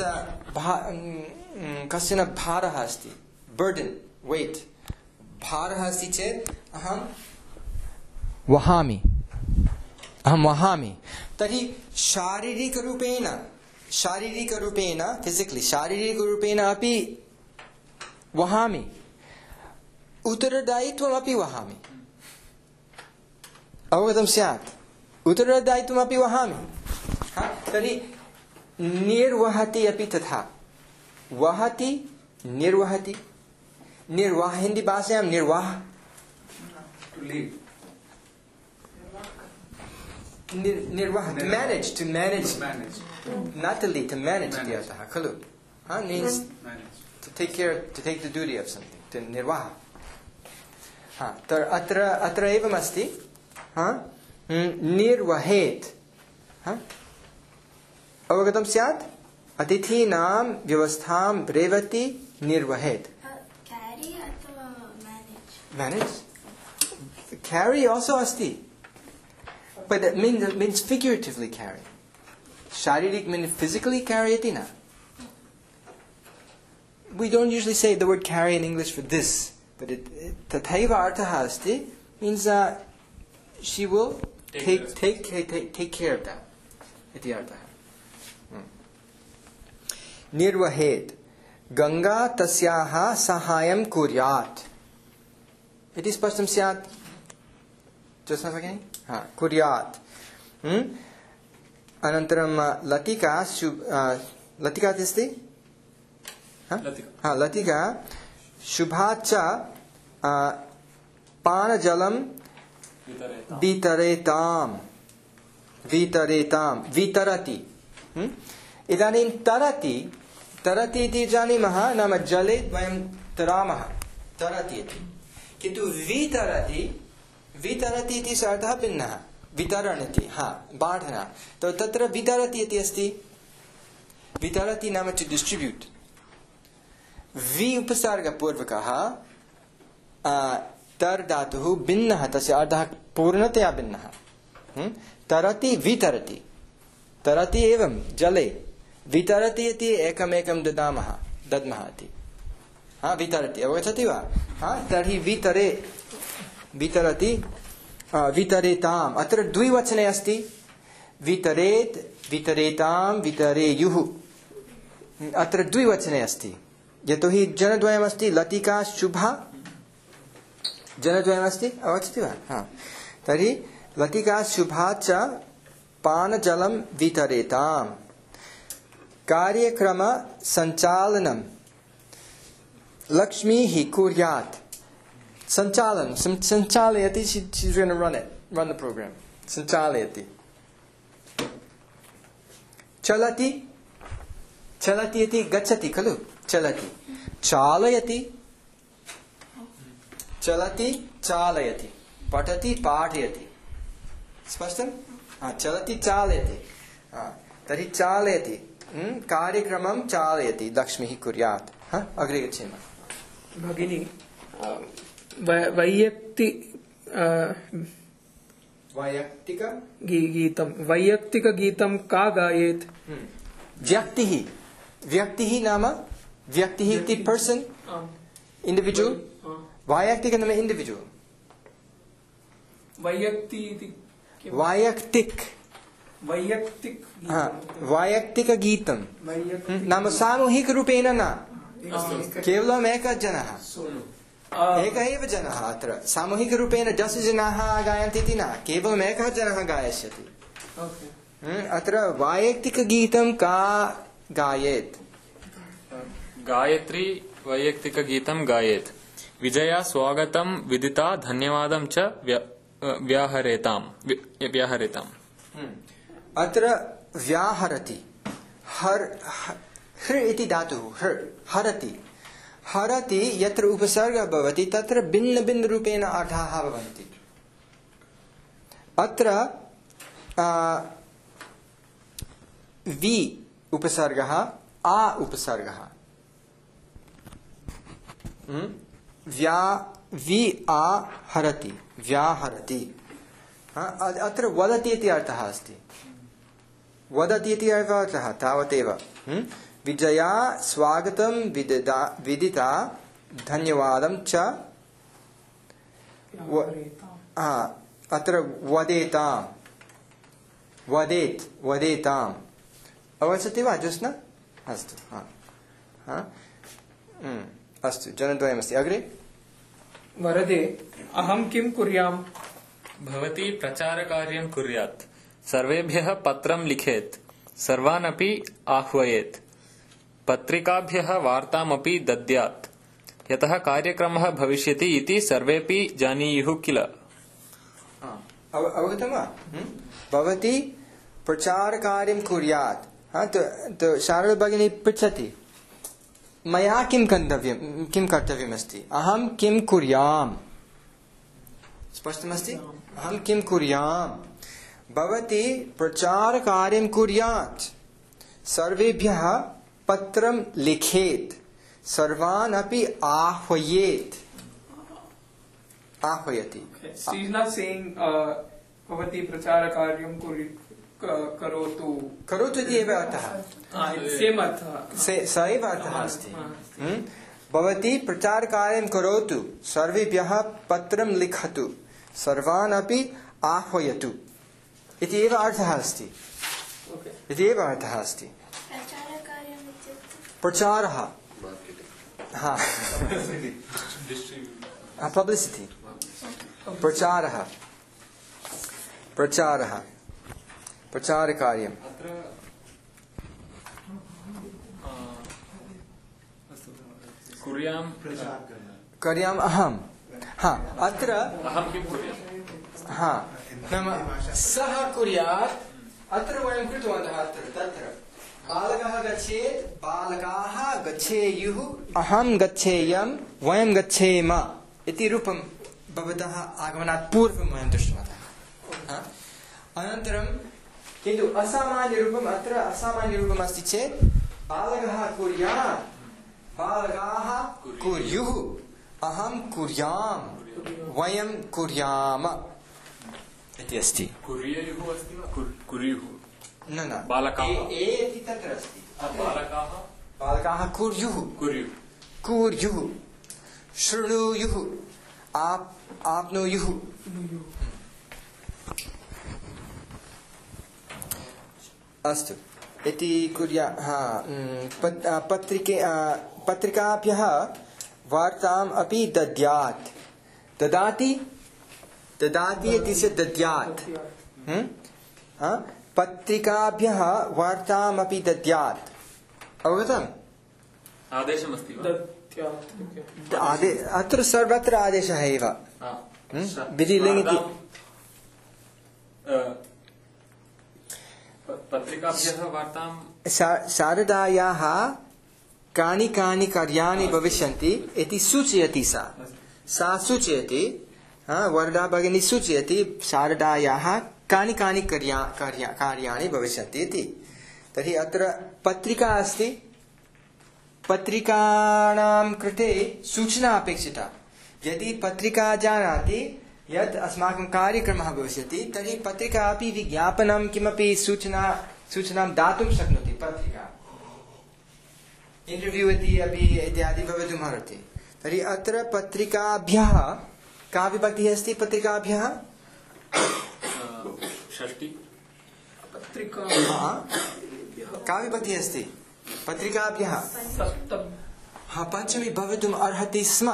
Speaker 2: कश्चन भारः अस्ति बर्डन् वेट् भारः अस्ति चेत् अहं वहामि तर्हि शारीरिकरूपेण फिजिकली शारीरिकरूपेण अपि वहामि उत्तरदायित्वमपि वहामि अवगतं स्यात् उत्तरदायित्वमपि वहामि तर्हि निर्वहति अपि तथा वहति निर्वहति निर्वाह हिंदी भाषायां निर्वाह निर्वाह to manage not to lead to manage इति अर्थः खलु means to take the duty of something to निर्वाह अत्र एवमस्ति निर्वहेत् अवगतं स्यात् अतिथीनां व्यवस्थां रेवती निर्वहेत्
Speaker 4: carry अथवा
Speaker 2: manage carry also अस्ति but that means figuratively carry शारीरिक means physically carry इति न we don't usually say the word carry in English for this but तथैव अर्थः अस्ति means she will take care of that इति अर्थः निर्वहेत् गंगा तस्याः साहाय्यं कुर्यात् इति स्पष्टं स्यात् जोत्स्ना भगिनी कुर्यात् अनन्तरं लतिका लतिका अस्ति लतिका शुभाच्च पानजलं वितरति इदानीं तरति इति जानीमः नाम जले वयं तरामः तरति इति किन्तु वितरति इति अर्थः भिन्नः वितरण इति बाढना तत्र वितरति इति अस्ति वितरति नाम टु डिस्ट्रिब्यूट वि उपसर्गपूर्वकः तर धातुः भिन्नः तस्य अर्थः पूर्णतया भिन्नः तरति वितरति तरति एवं जले वितरति इति एकमेकं दद्मः इति वितरति अवगच्छति वा तर्हि वितरति वितरेताम् अत्र द्विवचने अस्ति वितरेत् वितरेतां वितरेयुः अत्र द्विवचने अस्ति यतोहि जनद्वयमस्ति लतिका शुभा जनद्वयमस्ति अवगच्छति वा तर्हि लतिका शुभा च पानजलं वितरेताम् कार्यक्रम संचालनं लक्ष्मीः कुर्यात् संचालन संचालयति she's going to run the program संचालयति चलति चलति इति गच्छति खलु चलति चालयति चलति चालयति पठति पाठयति स्पष्टं चलति चालयति तर्हि चालयति कार्यक्रमं चालयति लक्ष्मीः कुर्यात् अग्रे गच्छेम
Speaker 3: भगिनी वैयक्तिक गीतं का गायेत्
Speaker 2: व्यक्तिः नाम व्यक्तिः इति पर्सन इंडिविजुअल वैयक्तिक नाम इंडिविजुअल वैयक्तिक गीतं नाम सामूहिक रूपेण न केवलम् एकः जनः एकः एव जनः अत्र सामूहिक रूपेण 10 जनाः गायन्ति इति न केवलम् एकः जनः गायष्यति अत्र वैयक्तिक गीतं का गायेत्
Speaker 1: गायत्री वैयक्तिक गीतं गायेत् विजया स्वागतं विदिता धन्यवादं च व्याहरेताम्
Speaker 2: अत्र व्याहरति हर इति धातुः हरति हरति यत्र उपसर्गः भवति तत्र भिन्न भिन्न रूपेण अर्थाः भवन्ति अत्र वि उपसर्गः आ उपसर्गः वि आ हरति व्याहरति अत्र वदति इति अर्थः अस्ति वदति इति अर्थः तावदेव विजया स्वागतं विदिता धन्यवादं च अत्र वदेताम् वदेताम् अवगच्छति वा ज्योत्स्ना अस्तु अस्तु जनद्वयमस्ति अग्रे
Speaker 3: वरदे अहं किं कुर्याम्
Speaker 1: भवती प्रचारकार्यं कुर्यात् सर्वेभ्यः पत्रं लिखेत् सर्वान् अपि आह्वयेत् पत्रिकाभ्यः वार्तामपि दद्यात् यतः कार्यक्रमः भविष्यति इति सर्वेपि जानीयुः किल
Speaker 2: अवगतं वा भवती प्रचारकार्यं कुर्यात् तो शारदा भगिनी पृच्छति मया किं कर्तव्यमस्ति अहं किं कुर्याम् स्पष्टमस्ति अहं किं कुर्याम् भवती प्रचारकार्यं कुर्यात् सर्वेभ्यः पत्रं लिखेत् सर्वान् अपि आह्वयेत् आह्वयति
Speaker 3: She is not saying भवती प्रचारकार्यं करोतु
Speaker 2: इति एव अर्थः
Speaker 3: सेम् अर्थः
Speaker 2: स एव अर्थः अस्ति भवती प्रचारकार्यं करोतु सर्वेभ्यः पत्रं लिखतु सर्वान् अपि आह्वयतु इति एव अर्थः अस्ति इति एव अर्थः अस्ति प्रचारः पब्लिसिटि प्रचारः प्रचारकार्यं कुर्याम् अहं अत्र नाम सः कुर्यात् अत्र वयं कृतवन्तः तत्र बालकः गच्छेत् बालकाः गच्छेयुः अहं गच्छेयं वयं गच्छेम इति रूपं भवतः आगमनात् पूर्वं वयं दृष्टवन्तः अनन्तरं किन्तु असामान्यरूपम् अत्र असामान्यरूपम् अस्ति चेत् बालकः कुर्यात् बालकाः कुर्युः अहं कुर्याम् वयं कुर्याम इति अस्ति
Speaker 1: कुर्युः अस्ति वा कुर्युः
Speaker 2: न
Speaker 1: बालकाः
Speaker 2: इति तत्र अस्ति बालकाः कुर्युः कुर्युः शृणुयुः आप्नुयुः अस्तु इति कुर्याः पत्रिकाभ्यः वार्ताम् अपि दद्यात् ददाति इति से दद्यात् पत्रिकाभ्यः वार्ताम् अपि दद्यात् अवगतम्
Speaker 1: आदेशमस्ति वा?
Speaker 2: अत्र सर्वत्र आदेशः एव विधिलिङ्गि
Speaker 1: पत्रिकाभ्यः वार्तां
Speaker 2: शारदायाः कानि कानि कार्याणि भविष्यन्ति इति सूचयति सा सूचयति वरदा भगिनी सूचयति शारदायाः कानि कानि कार्याणि भविष्यन्ति इति तर्हि अत्र पत्रिका अस्ति पत्रिकाणां कृते सूचना अपेक्षिता यदि पत्रिका जानाति यत् अस्माकं कार्यक्रमः भविष्यति तर्हि पत्रिका अपि विज्ञापनं किमपि सूचनां दातुं शक्नोति पत्रिका इंटरव्यू इत्यादि भवितुमर्हति तर्हि अत्र पत्रिकाभ्यः का विभक्तिः अस्ति पत्रिकाभ्यः
Speaker 1: षष्ठी
Speaker 3: पत्रिका
Speaker 2: का विभक्तिः अस्ति पत्रिकाभ्यः पंचमी भवितुम् अर्हति स्म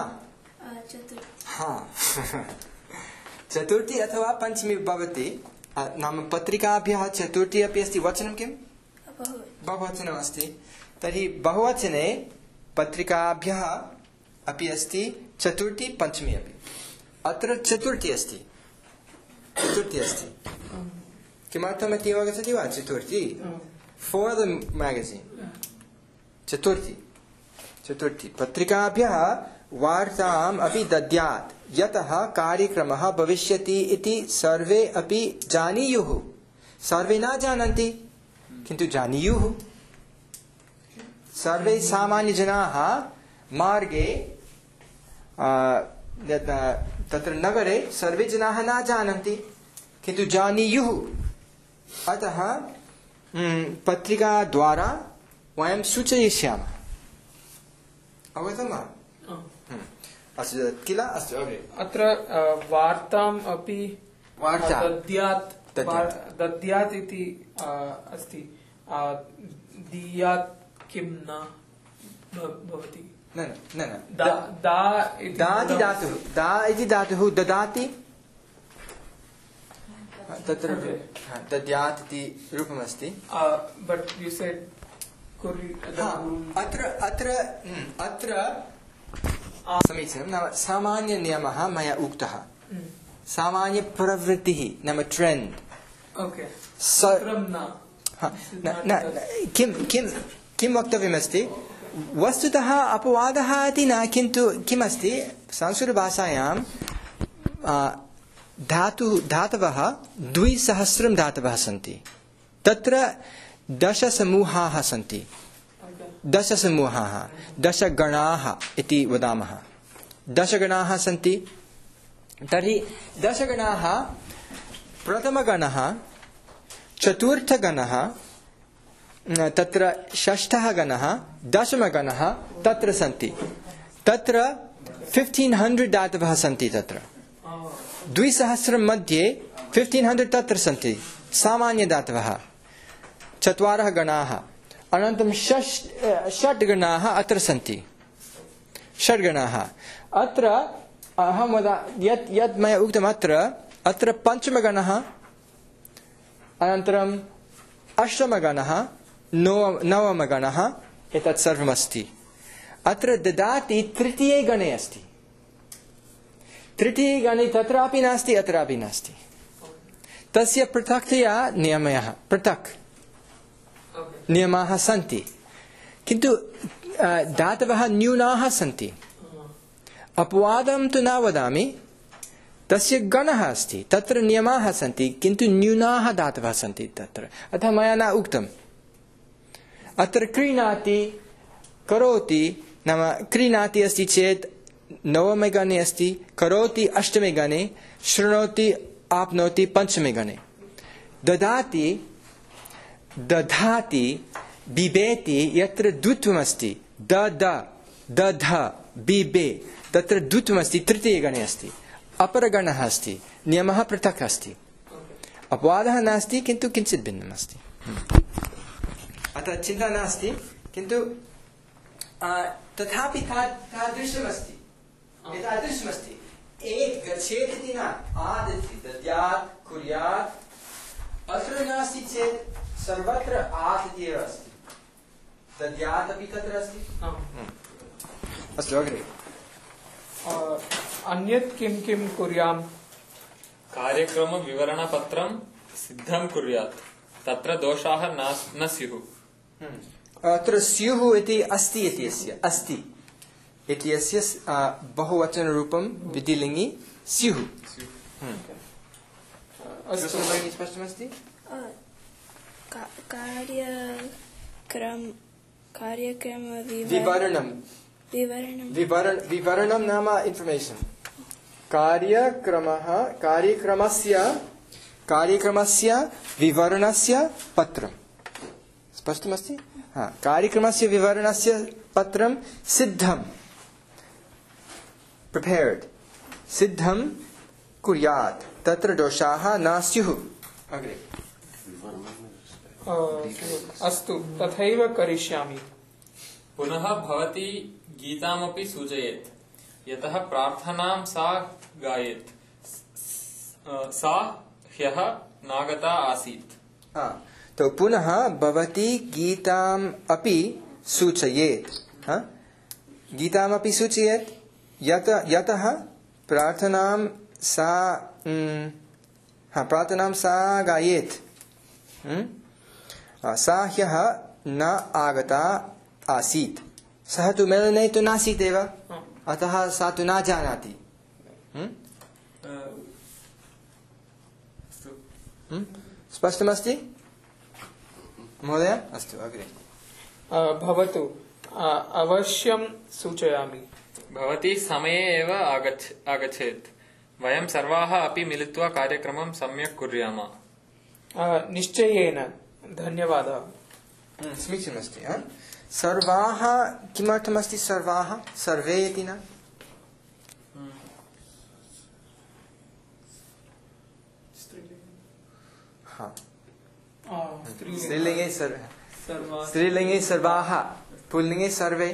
Speaker 2: चतुर्थी अथवा पंचमी भवति नाम पत्रिकाभ्यः चतुर्थी अपि अस्ति वचनं किं बहुवचनम् अस्ति तर्हि बहुवचने पत्रिकाभ्यः अपि अस्ति चतुर्थी पंचमी अपि अत्र चतुर्थी अस्ति किमर्थम् इति अवगच्छति वा चतुर्थी for the magazine चतुर्थी पत्रिकाभ्यः वार्ताम् अपि दद्यात् यतः कार्यक्रमः भविष्यति इति सर्वे अपि जानीयुः सर्वे न जानन्ति किन्तु जानीयुः सर्वे सामान्यजनाः मार्गे तत्र नगरे सर्वे जनाः न जानन्ति किन्तु जानीयुः अतः पत्रिका द्वारा वयं सूचयिष्यामः अवगतं वा अस्तु किल अस्तु अग्रे
Speaker 3: अत्र वार्ताम् अपि
Speaker 2: वार्ता
Speaker 3: दद्यात् इति अस्ति दीयात् किं न भवति
Speaker 2: न दा इति धातुः ददाति तत्र दद्यात् इति रूपमस्ति
Speaker 3: बट यू सेड
Speaker 2: अत्र समीचीनं नाम सामान्यनियमः मया उक्तः सामान्यप्रवृत्तिः नाम ट्रेण्ड् किं वक्तव्यमस्ति वस्तुतः अपवादः इति न किन्तु किमस्ति संस्कृतभाषायां धातवः 2000 धातवः सन्ति तत्र 10 समूहाः सन्ति 10 समूहाः 10 गणाः इति वदामः 10 गणाः सन्ति तर्हि 10 गणाः प्रथमगणः चतुर्थगणः तत्र षष्ठः गणः दशमगणः तत्र सन्ति तत्र 1500 धातवः सन्ति तत्र 2000 मध्ये 1500 तत्र सन्ति सामान्यधातवः 4 गणाः अनन्तरं 6 गणाः अत्र सन्ति 6 गणाः अत्र अहं यत् मया उक्तम् अत्र पञ्चमगणः अनन्तरम् अष्टमगणः नवमगणः एतत् सर्वमस्ति अत्र ददाति तृतीये गणे अस्ति तृतीये गणे तत्रापि नास्ति अत्रापि नास्ति तस्य पृथक्तया पृथक् नियमाः सन्ति किन्तु धातवः न्यूनाः सन्ति अपवादं तु न वदामि तस्य गणः अस्ति तत्र नियमाः सन्ति किन्तु न्यूनाः धातवः सन्ति तत्र अतः मया न उक्तम् अत्र क्रीणाति करोति नाम क्रीणाति अस्ति चेत् नवमे गणे अस्ति करोति अष्टमे गणे शृणोति आप्नोति पंचमे गणे ददाति दधाति बिबेति यत्र द्वित्वमस्ति द दध बिबे तत्र द्वित्वमस्ति तृतीयगणे अस्ति अपरगणः अस्ति नियमः पृथक् अस्ति अपवादः नास्ति किन्तु किञ्चित् भिन्नम् अस्ति अतः चिन्ता नास्ति किन्तु तथापि तादृशमस्ति एतादृशमस्ति एक गच्छेत् इति न आदति दद्यात् कुर्यात् अत्र नास्ति चेत् सर्वत्र आत् इति एव अस्ति दद्यात् अपि तत्र अस्ति अस्तु अग्रे
Speaker 3: अन्यत् किं किं कुर्याम्
Speaker 1: कार्यक्रम विवरणपत्रं सिद्धं कुर्यात् तत्र दोषाः न स्युः
Speaker 2: अत्र स्युः इति अस्ति इत्यस्य अस्ति इत्यस्य बहुवचनरूपं विधिलिङ्गि स्युः
Speaker 3: अस्तु
Speaker 2: स्पष्टमस्ति विवरणं नाम इन्फर्मेशन् कार्यक्रमस्य विवरणस्य पत्रं स्पष्टमस्ति कार्यक्रमस्य विवरणस्य पत्रं सिद्धं prepared सिद्धं कुर्यात् तत्र दोषाः न स्युः अग्रे
Speaker 3: अस्तु तथैव करिष्यामि
Speaker 1: पुनः भवती गीतामपि सूचयेत् यतः प्रार्थनां सा गायेत् सा ह्यः नागता आसीत्
Speaker 2: तो पुनः भवती गीताम् अपि सूचयेत् गीतामपि सूचयेत् यतः प्रार्थनां सा गायेत् सा ह्यः न आगता आसीत् सः तु मेलने तु नासीत् एव अतः सा तु न जानाति स्पष्टमस्ति महोदय अस्तु अग्रे
Speaker 3: भवतु अवश्यं सूचयामि
Speaker 1: भवती समये एव आगच्छेत् वयं सर्वाः अपि मिलित्वा कार्यक्रमं सम्यक् कुर्याम
Speaker 3: निश्चयेन धन्यवादः
Speaker 2: समीचीनमस्ति सर्वाः किमर्थमस्ति सर्वाः सर्वे इति न स्त्रीलिङ्गे सर्वाः पुल्लिङ्गे सर्वे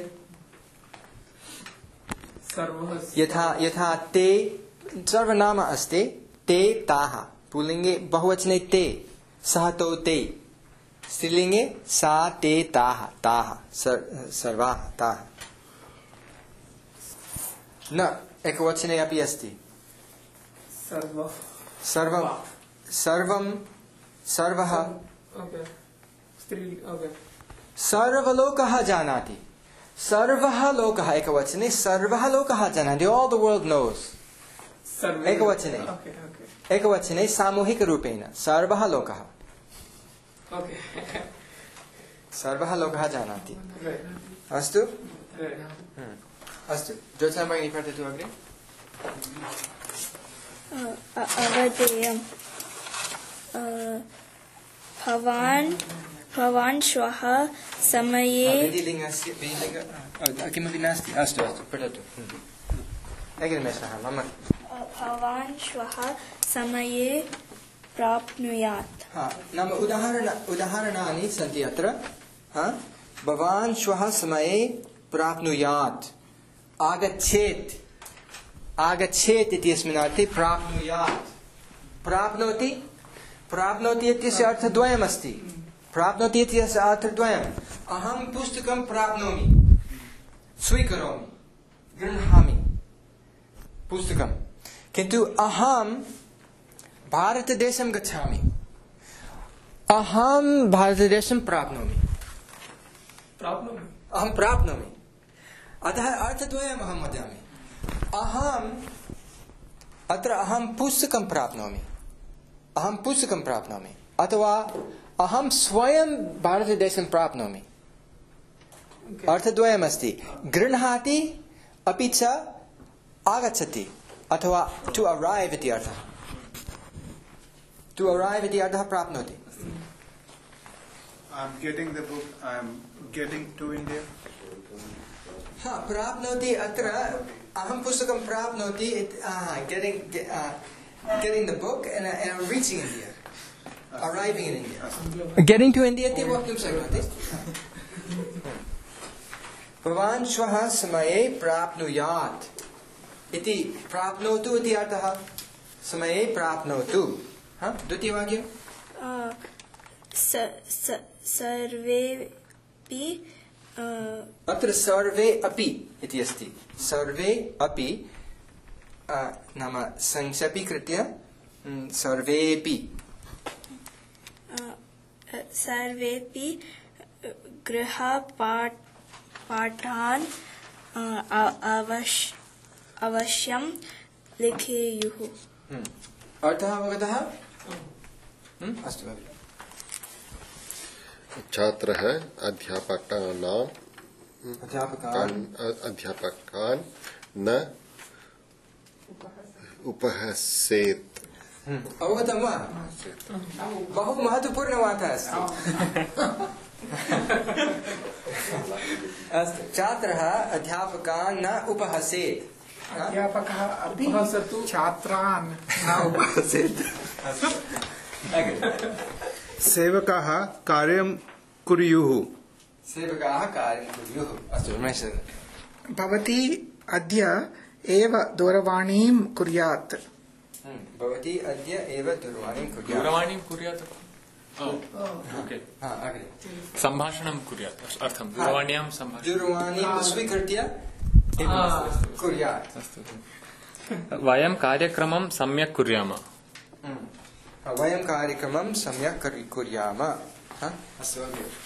Speaker 2: यथा ते सर्वनाम अस्ति ते ताः पुल्लिङ्गे बहुवचने ते सः तौ ते स्त्रीलिङ्गे सा ते ताः सर्वाः ताः न एकवचने अपि अस्ति सर्वः सर्वलोकः जानाति सर्वः लोकः एकवचने सर्वः लोकः जानाति all the world knows एकवचने सामूहिकरूपेण सर्वः लोकः सर्वः लोकः जानाति अस्तु अस्तु ज्योत्स्ना भगिनी पठतु अग्रे
Speaker 4: अवधेयं भवान् श्वः समये
Speaker 2: किमपि नास्ति अस्तु अस्तु पठतु
Speaker 4: भवान् श्वः समये प्राप्नुयात्
Speaker 2: नाम उदाहरणानि सन्ति अत्र भवान् श्वः समये प्राप्नुयात् आगच्छेत् इत्यस्मिन् अर्थे प्राप्नुयात् प्राप्नोति इत्यस्य अर्थद्वयमस्ति प्राप्नोति इत्यस्य अर्थद्वयम् अहं पुस्तकं प्राप्नोमि स्वीकरोमि गृह्णामि पुस्तकं किन्तु अहं भारतदेशं गच्छामि अहं भारतदेशं प्राप्नोमि अतः अर्थद्वयम् अहं वदामि अहं पुस्तकं प्राप्नोमि अथवा अहं स्वयं भारतदेशं प्राप्नोमि अर्थद्वयमस्ति गृह्णाति अपि च आगच्छति अथवा टु अरैव् इति अर्थः प्राप्नोति
Speaker 5: I'm getting the book. I'm getting to India.
Speaker 2: प्राप्नोति अत्र अहं पुस्तकं प्राप्नोति getting the book and reaching India, arriving in India, getting to India इति वक्तुं शक्नोति. भवान् श्वः समये प्राप्नुयात् इति प्राप्नोतु इति अर्थः. समये प्राप्नोतु. द्वितीयवाक्यं
Speaker 4: सर्वेपि
Speaker 2: अत्र सर्वे अपि इति अस्ति. सर्वे अपि नाम संक्षेपीकृत्य सर्वेपि
Speaker 4: सर्वेपि गृहपाठान् अवश्यं लिखेयुः.
Speaker 2: अर्थः अवगतः? अस्तु.
Speaker 6: छात्रः अध्यापकान् न उपहसेत्.
Speaker 2: अवगतं वा? बहु महत्वपूर्णवार्ता अस्ति. अस्तु. छात्रः अध्यापकान् न उपहसेत्.
Speaker 3: अध्यापकः उपहसतु छात्रान् न उपहसेत्.
Speaker 5: सेवकाः कार्यं कुर्युः.
Speaker 2: सेवकाः कार्यं कुर्युः. अस्तु.
Speaker 3: भवती अद्य एव दूरवाणीं कुर्यात्.
Speaker 2: भवती अद्य एव दूरवाणीं कुर्यात्.
Speaker 1: दूरवाणीं कुर्यात्. ओके. सम्भाषणं कुर्यात्. अर्थं दूरवाण्यां सम्भाषणं.
Speaker 2: दूरवाणीं स्वीकृत्य कुर्यात्.
Speaker 1: वयं कार्यक्रमं सम्यक् कुर्याम.
Speaker 2: वयं कार्यक्रमं सम्यक् कुर्याम. अस्तु.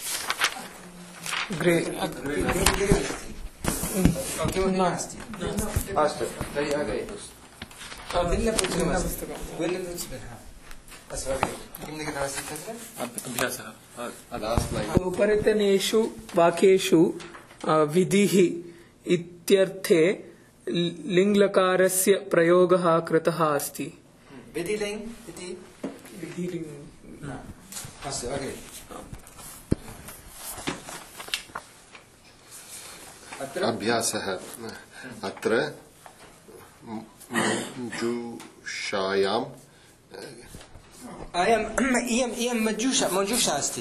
Speaker 2: नास्ति. अस्तु. तर्हि अग्रे भिन्नपुस्तकमस्ति. अस्तु. किं लिखितमस्ति तत्र?
Speaker 1: अभ्यासः.
Speaker 7: उपरितनेषु वाक्येषु विधिः इत्यर्थे लिङ्लकारस्य प्रयोगः कृतः अस्ति.
Speaker 2: विधिलिङ् इति अस्तु. अग्रे
Speaker 6: अभ्यासः. अत्र मञ्जूषायां
Speaker 2: इयं मञ्जूषा अस्ति.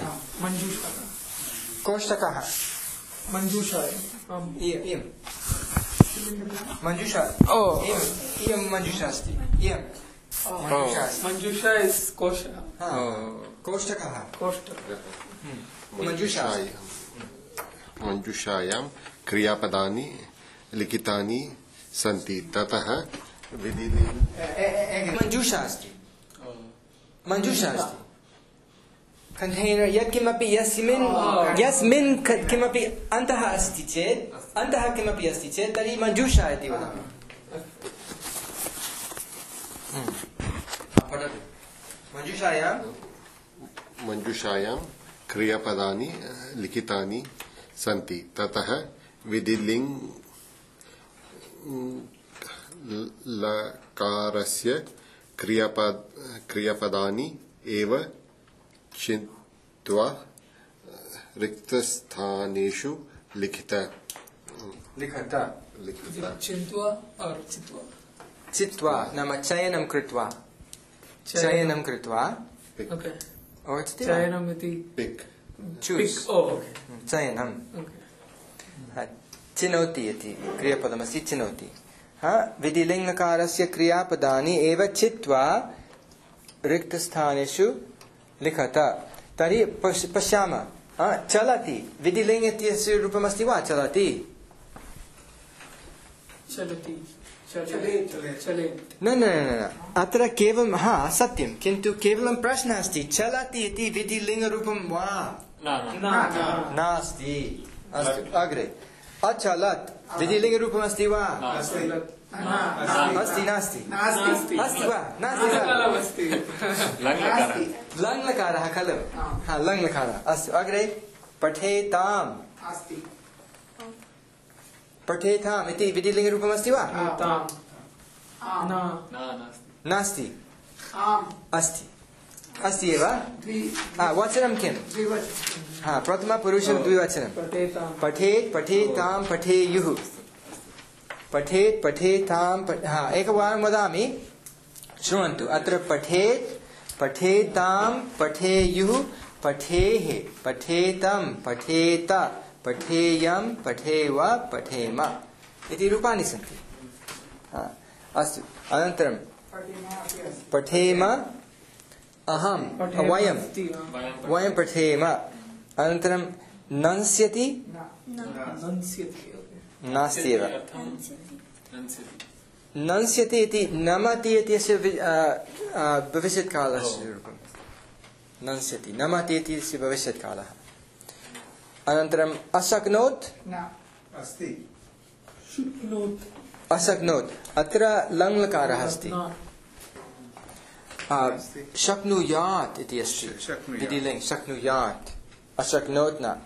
Speaker 2: कोष्टकः
Speaker 7: मञ्जूषा.
Speaker 2: इयं मञ्जूषा. इयं मञ्जूषा अस्ति. इयं
Speaker 7: मञ्जूषा इस् कोशः.
Speaker 2: कोष्टकः.
Speaker 6: मञ्जूषायां क्रियापदानि लिखितानि सन्ति. ततः
Speaker 2: मञ्जूषा अस्ति. मञ्जूषा अस्ति. कंटेनर यत्किमपि यस्मिन् किमपि अन्तः अस्ति चेत् अन्तः किमपि अस्ति चेत् तर्हि मञ्जूषा इति वदामः.
Speaker 6: मञ्जूषायां क्रियापदानि लिखितानि सन्ति. ततः विधिलिङ् लकारस्य क्रियापदानि एव चित्वा रिक्तस्थानेषु लिखिता.
Speaker 2: चित्वा नाम चयनं कृत्वा. चयनं कृत्वा.
Speaker 7: चयनम् इति
Speaker 2: चयनं. चिनोति इति क्रियापदमस्ति. चिनोति. विधिलिङ्गकारस्य क्रियापदानि एव चित्वा रिक्तस्थानेषु लिखत. तर्हि पश्यामः. चलति विधिलिङ्ग इत्यस्य रूपमस्ति वा? चलति. न अत्र केवलं सत्यं किन्तु केवलं प्रश्नः अस्ति. चलति इति विधिलिङ्गरूपं वा? नास्ति. अस्तु. अग्रे अचलत् विधिलिङ्गरूपमस्ति वा? अस्ति. नास्ति. अस्ति वा? नास्ति. लङ्लकारः खलु. लङ्लकारः. अस्तु. अग्रे पठेताम्. पठेताम् इति विधिलिङ्गरूपमस्ति वा? नास्ति. अस्ति. अस्ति एव वचनं किं प्रथमपुरुषं द्विवचनं पठेत् पठेतां पठेयुः पठेत् पठेतां एकवारं वदामि शृण्वन्तु अत्र पठेत् पठेतां पठेयुः पठेः पठेतं पठेत पठेयं पठेव पठेम इति रूपाणि सन्ति अस्तु अनन्तरं पठेम अहं वयं पठेम अनन्तरं नंस्यति नास्ति एव नंस्यति इति नमति इत्यस्य भविष्यत्कालस्य रूपं नंस्यति नमति इत्यस्य भविष्यत्कालः अनन्तरम् अशक्नोत् अशक्नोत् अत्र लङ्लकारः अस्ति शक्नुयात् इति अस्ति विधिलिङ्ग् शक्नुयात् अशक्नोत् न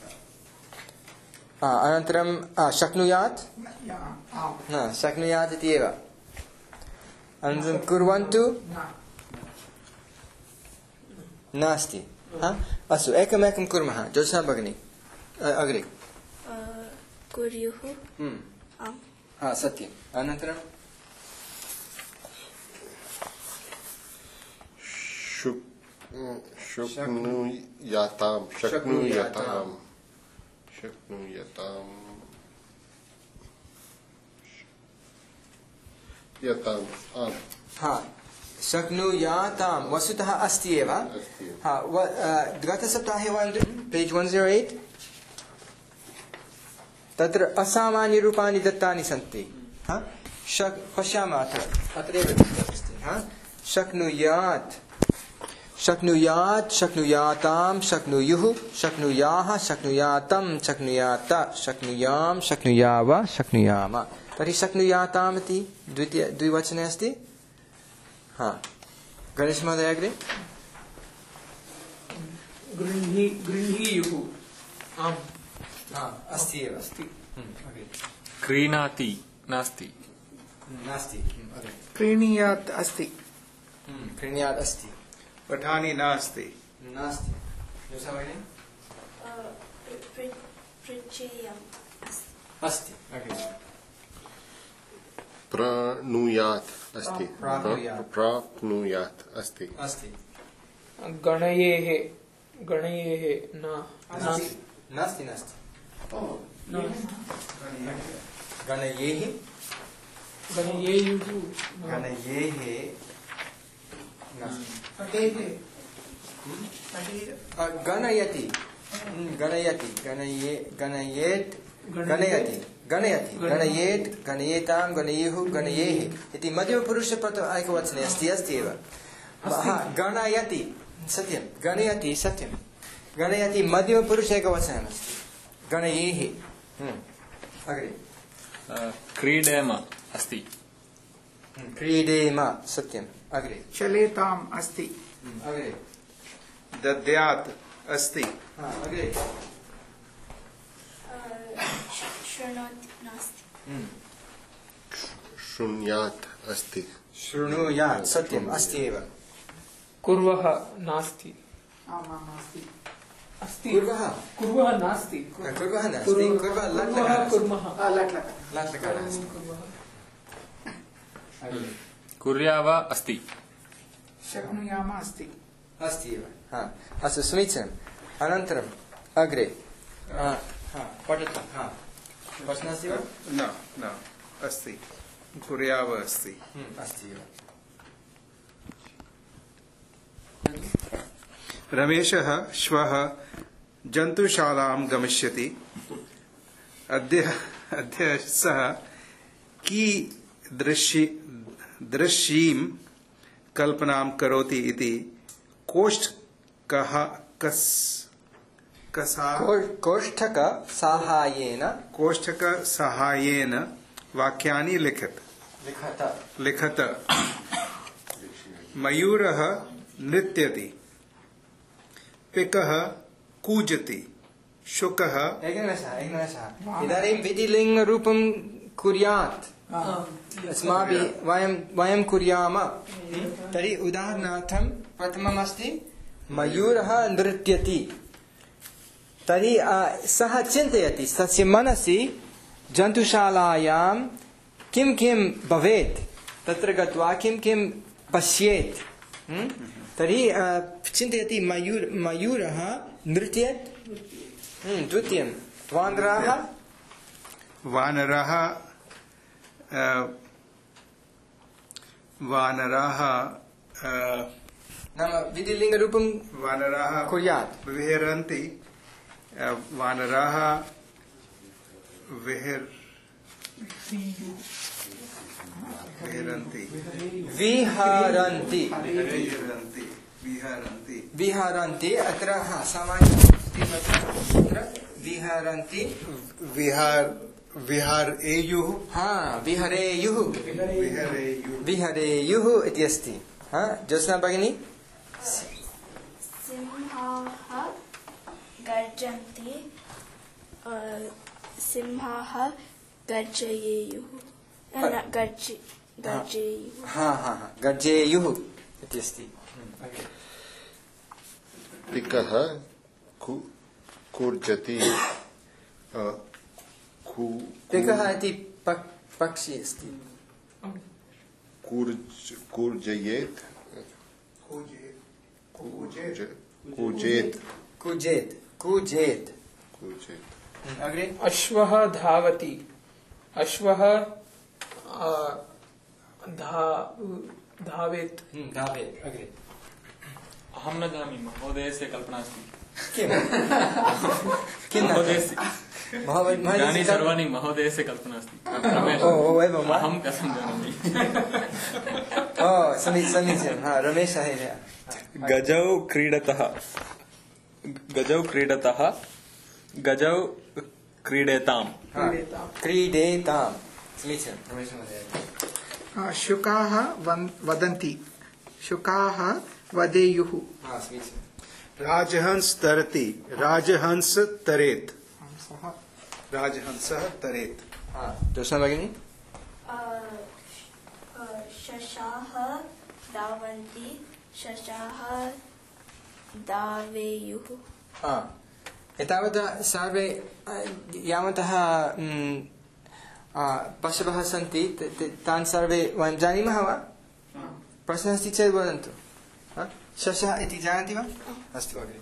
Speaker 2: अनन्तरं शक्नुयात् न शक्नुयात् इति एव अनन्तरं कुर्वन्तु नास्ति अस्तु एकमेकं कुर्मः जोसा भगिनी अग्रे
Speaker 4: कुर्युः
Speaker 2: सत्यम् अनन्तरं
Speaker 6: शक्नुयातां
Speaker 2: शक्नुयातां वस्तुतः अस्ति एव गतसप्ताहे वयं पेज् 108 तत्र असामान्यरूपाणि दत्तानि सन्ति पश्यामः अत्रैव शक्नुयात् शक्नुयात् शक्नुयातां शक्नुयुः शक्नुयाः शक्नुयातं शक्नुयात शक्नुयां शक्नुयाव शक्नुयाम तर्हि शक्नुयाताम् इति द्विवचने अस्ति गणेश महोदय अग्रे
Speaker 7: गृह्णीयुः
Speaker 2: अस्ति एव
Speaker 1: क्रीणाति नास्ति
Speaker 2: नास्ति
Speaker 3: क्रीणीयात् अस्ति
Speaker 2: क्रीण्यात् अस्ति
Speaker 5: पठानि नास्ति
Speaker 2: नास्ति अस्ति
Speaker 6: प्राप्नुयात् अस्ति प्राप्नुयात् अस्ति
Speaker 2: अस्ति
Speaker 7: गणयेः
Speaker 2: नास्ति गणयेः
Speaker 7: गणयेयुः
Speaker 2: गणयेः गणयति गणयति गणयेत् गणयति गणयति गणयेत् गणयेतां गणयुः गणयेः इति मध्यमपुरुषप्रथम-एकवचने अस्ति एव गणयति सत्यं गणयति सत्यं गणयति मध्यमपुरुष एकवचनम् अस्ति गणयेः अग्रे
Speaker 1: क्रीडेम अस्ति
Speaker 2: क्रीडेम सत्यम् अग्रे
Speaker 3: चलेताम् अस्ति
Speaker 2: अग्रे
Speaker 5: दद्यात् अस्ति
Speaker 2: अग्रे
Speaker 4: शृणोति नास्ति
Speaker 6: शृणुयात् अस्ति
Speaker 2: शृणुयात् सत्यम् अस्ति एव
Speaker 7: कुर्वः नास्ति अस्ति कुर्वः नास्ति
Speaker 2: कुर्वः नास्ति कुर्वः लट्लकारः अस्ति
Speaker 1: कुर्याव अस्ति
Speaker 3: शक्नुयाम अस्ति
Speaker 2: अस्ति एव अस्तु समीचीनम् अनन्तरम् अग्रे पठतु प्रश्नः अस्ति वा
Speaker 5: न अस्ति कुर्याव अस्ति
Speaker 2: अस्ति एव
Speaker 5: रमेशः श्वः जन्तुशालां गमिष्यति अद्य सः कीदृशीं कल्पनां करोति इति कोष्ठकसाहाय्येन वाक्यानि लिखत मयूरः नृत्यति पिकः कूजति शुकः
Speaker 2: एकनिमेषः इदानीं विधिलिङ्गरूपं कुर्यात् अस्माभिः वयं कुर्याम तर्हि उदाहरणार्थं प्रथमम् अस्ति मयूरः नृत्यति। तर्हि सः चिन्तयति, तस्य मनसि जन्तुशालायां किं किं भवेत्, तत्र गत्वा किं किं पश्येत्। तर्हि चिन्तयति मयूरः नृत्येत्। द्वितीयं वानराः नाम विधिलिङ्गरूपं
Speaker 5: वानराः
Speaker 2: कुर्यात्।
Speaker 5: विहरन्ति। वानराः
Speaker 2: विहरन्ति। अत्र सामान्यं विहरन्ति।
Speaker 5: विहारेयुः।
Speaker 2: विहरेयुः इति अस्ति। ज्योत्स्ना भगिनी।
Speaker 4: सिंहाः गर्जन्ति। सिंहाः गर्जयेयुः।
Speaker 2: गर्जयेयुः इति अस्ति।
Speaker 6: पिकः कूर्जति।
Speaker 2: पिकः इति पक्षी अस्ति।
Speaker 6: कूर्जयेत्। कूजेत्।
Speaker 2: अग्रे
Speaker 7: अश्वः धावति। अश्वः धावेत्।
Speaker 2: अग्रे
Speaker 1: अहं न जानामि, महोदयस्य कल्पना अस्ति। यानि सर्वाणि महोदयस्य कल्पना अस्ति। अहं कथं जानामि।
Speaker 2: समीचीनं। रमेशः
Speaker 1: गजौ क्रीडतः। गजौ क्रीडेताम्।
Speaker 2: समीचीनं। रमेशमहोदय।
Speaker 3: शुकाः वदन्ति। शुकाः वदेयुः।
Speaker 2: समीचीनं।
Speaker 5: राजहंस तरति। राजहंस तरेत्। राजहंसः तरेत्।
Speaker 2: ज्योत्स्ना भगिनी।
Speaker 4: शशाः धावन्ति। शशाः धावेयुः।
Speaker 2: एतावत् सर्वे यावन्तः पशवः सन्ति तान् सर्वे वयं जानीमः वा? प्रश्नः अस्ति चेत् वदन्तु। शशः इति जानन्ति वा? अस्तु अग्रे।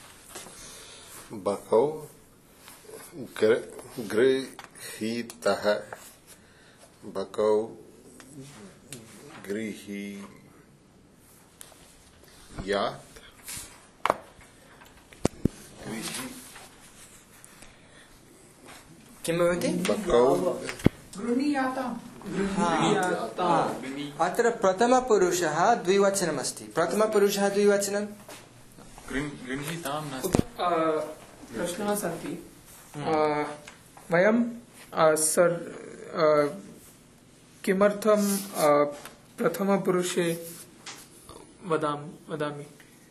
Speaker 6: बकौ गृहीतः। बकौ गृहीयात्।
Speaker 2: किं भवति?
Speaker 6: बकौ
Speaker 3: गृह्णीयाताम्।
Speaker 2: अत्र प्रथमपुरुषः द्विवचनमस्ति। प्रथमपुरुषः द्विवचनं
Speaker 1: गृह्णीतां नास्ति।
Speaker 7: प्रश्नाः सन्ति। वयं किमर्थं प्रथमपुरुषे वदामि?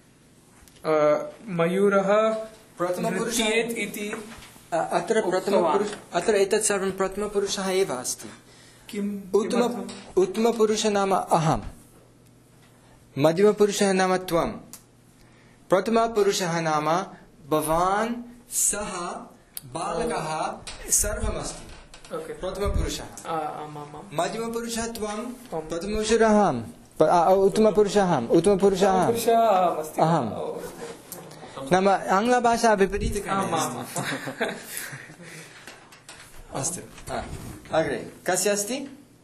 Speaker 7: मयूरः नृत्येत् इति।
Speaker 2: अत्र एतत् सर्वं प्रथमपुरुषः एव अस्ति। उत्तमपुरुषः नाम अहम्। मध्यमपुरुषः नाम त्वम्। प्रथमपुरुषः नाम भवान्, सः, बालकः सर्वमस्ति। प्रथमपुरुषः। मध्यमपुरुषः त्वम्। प्रथमपुरुषः अहम्। उत्तमपुरुषः अहम्। नाम आङ्ग्लभाषा विपरीतक्रमे अस्तु। अग्रे कस्य अस्ति?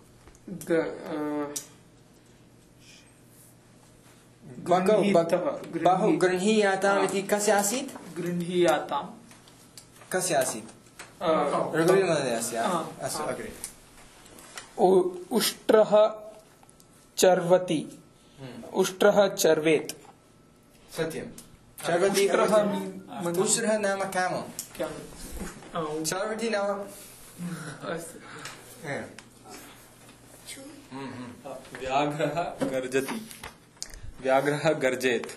Speaker 2: बहु गृह्णीयाताम् इति कस्य आसीत्?
Speaker 7: गृह्णीयाताम्
Speaker 2: कस्य आसीत्? रघुवीरमहोदयस्य। अस्तु अग्रे।
Speaker 7: उष्ट्रः चर्वति। उष्ट्रः चर्वेत्।
Speaker 2: सत्यं। चर्वति। उष्ट्रः नाम कामः। चर्वति नाम
Speaker 1: व्याघ्रः गर्जति। व्याघ्रः गर्जेत्।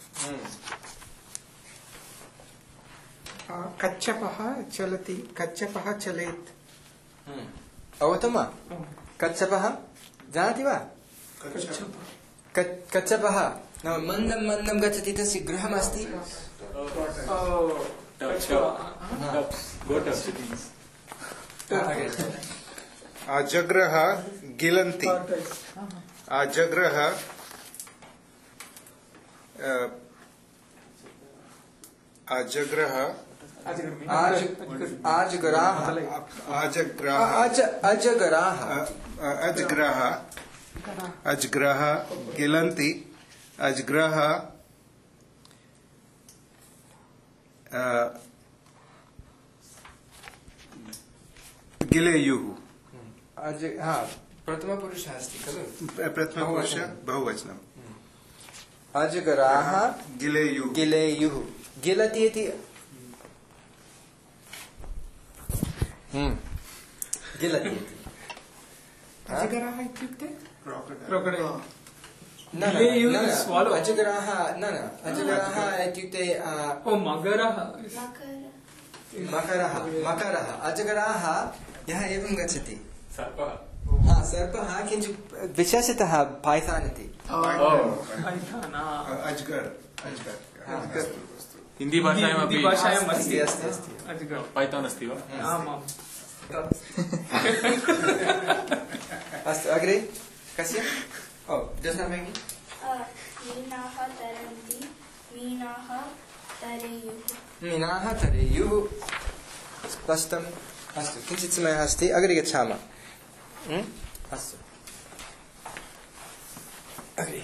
Speaker 3: कच्छपः चलति। कच्छपः चलेत्।
Speaker 2: अवगतं वा? कच्छपः जानाति वा? कच्छपः नाम मन्दं मन्दं गच्छति तस्य गृहमस्ति
Speaker 5: अजग्रह गिलन्ति अजग्रह अजग्रह
Speaker 2: अजगराः
Speaker 5: अजग्रह गिलन्ति अजग्रह गिलेयुः
Speaker 2: प्रथमपुरुषः अस्ति खलु
Speaker 5: प्रथमपुरुष बहुवचनम्
Speaker 2: अजगराः
Speaker 5: गिलेयुः
Speaker 2: गिलेयुः गिलति इति गिलति इति
Speaker 3: अजगराः इत्युक्ते
Speaker 7: क्रोकोडैल्
Speaker 2: न
Speaker 7: swallow.
Speaker 2: अजगराः न अजगराः इत्युक्ते
Speaker 7: ओ मगरः
Speaker 2: मकरः अजगराः यः एवं गच्छति सर्पः किञ्चित् विशेषतः पायथान् इति
Speaker 5: अजगर
Speaker 1: हिंदी भाषायामपि
Speaker 7: भाषायाम् अस्ति
Speaker 2: अस्ति
Speaker 1: पायथान् अस्ति वा
Speaker 7: आमाम्
Speaker 2: अस्तु अग्रे कस्य ओ जस्ना भगिनी
Speaker 4: मीनाः तरन्ति मीनाः तरेयुः
Speaker 2: मीनाः तरेयुः स्पष्टम् अस्तु किञ्चित् समयः अस्ति अग्रे गच्छामः अस्तु अग्रे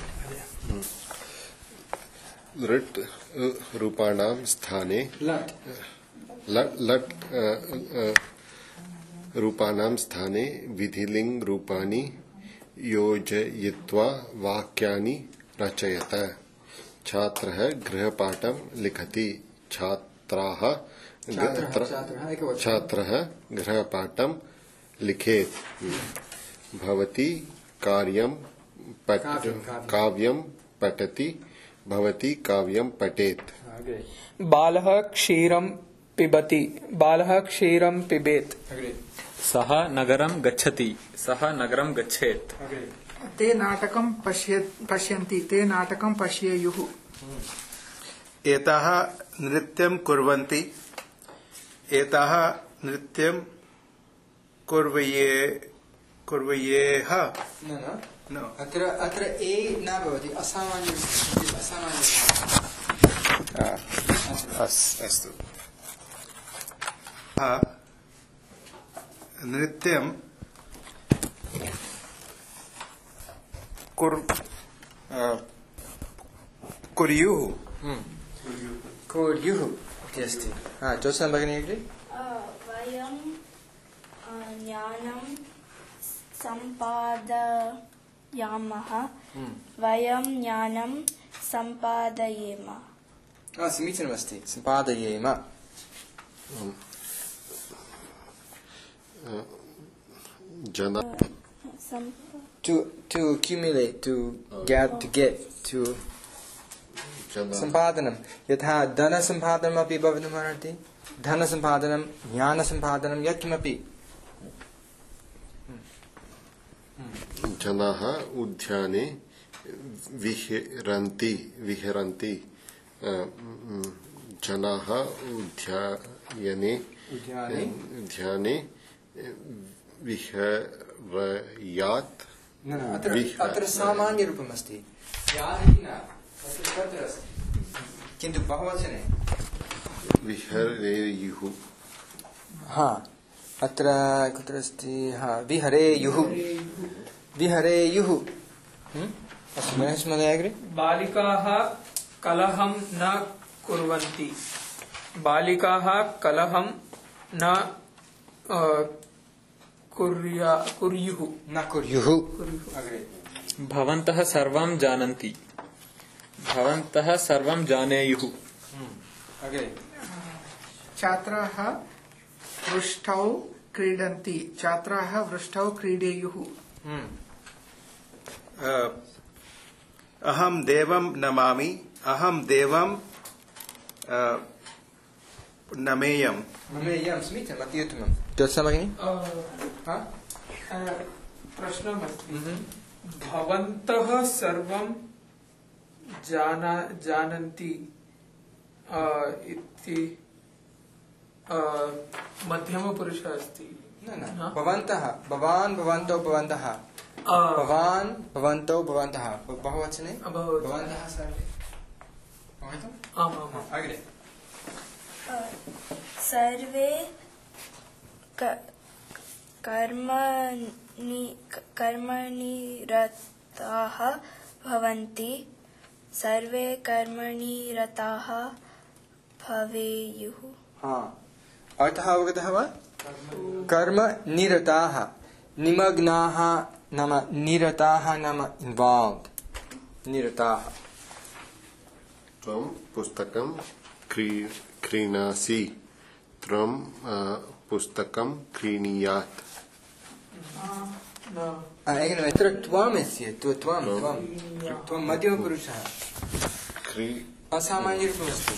Speaker 6: लट् रूपाणां स्थाने
Speaker 2: लट्
Speaker 6: लट् रूपाणां स्थाने विधिलिङ्ग् रूपाणि योजयित्वा वाक्यानि रचयत छात्रः गृहपाठं लिखति छात्रः गृहपाठं लिखेत् भवती काव्यं पठति भवती काव्यं पठेत्
Speaker 7: बालः क्षीरं पिबति बालः क्षीरं पिबेत्
Speaker 1: सः नगरं गच्छति सः नगरं गच्छेत्
Speaker 3: ते नाटकं पश्यन्ति ते नाटकं पश्येयुः
Speaker 5: एताः नृत्यं कुर्वन्ति एताः नृत्यं कुर्वयेः
Speaker 2: न अत्र ए न भवति असामान्य
Speaker 5: अस्तु नृत्यं कुर्युः
Speaker 2: इति अस्ति जोत्स्ना भगिनी अग्रे
Speaker 4: वयं ज्ञानं सम्पादयामः वयं ज्ञानं सम्पादयेम
Speaker 2: समीचीनमस्ति सम्पादयेम
Speaker 6: जना
Speaker 2: to accumulate to get to सम्पादनं यथा धनसम्पादनमपि भवितुमर्हति धनसम्पादनं ज्ञानसम्पादनं यत्किमपि
Speaker 6: जनाः उद्याने विहरन्ति जनाः उद्याने विहरयात्
Speaker 2: अत्र सामान्यरूपम् अस्ति किन्तु बहुवचने
Speaker 6: विहरेयुः
Speaker 2: अत्र कुत्र अस्ति विहरेयुः अस्तु महेश महोदय अग्रे
Speaker 7: बालिकाः कलहं न कुर्वन्ति बालिकाः कलहं न कुर्युः
Speaker 2: अग्रे
Speaker 1: भवन्तः सर्वं जानन्ति भवन्तः सर्वं जानेयुः
Speaker 2: अग्रे
Speaker 3: छात्राः वृष्टौ क्रीडन्ति छात्राः वृष्टौ क्रीडेयुः
Speaker 5: अहं देवं नमामि अहं देवं नमेयम्
Speaker 2: समीचीनम् अति उत्तमं ज्योत्स्ना भगिनी
Speaker 7: प्रश्नमस्ति भवन्तः सर्वं जानन्ति इति मध्यमपुरुषः अस्ति।
Speaker 2: न भवन्तः भवान् भवन्तौ भवन्तः भवान् भवन्तौ भवन्तः बहुवचने भवन्तः सर्वे
Speaker 7: आम्
Speaker 2: अग्रे
Speaker 4: सर्वे कर्मनिरताः भवन्ति सर्वे कर्मनिरताः भवेयुः।
Speaker 2: अर्थः अवगतः वा? कर्म निरताः निमग्नाः नाम निरताः नाम इन्वाल्व्ड निरताः।
Speaker 6: त्वं पुस्तकं क्रीणासि त्वं पुस्तकं क्रीणीयात्।
Speaker 2: एकम् यत्र त्वम् अस्ति त्वं मध्यमपुरुषः असामान्यरूपमस्ति।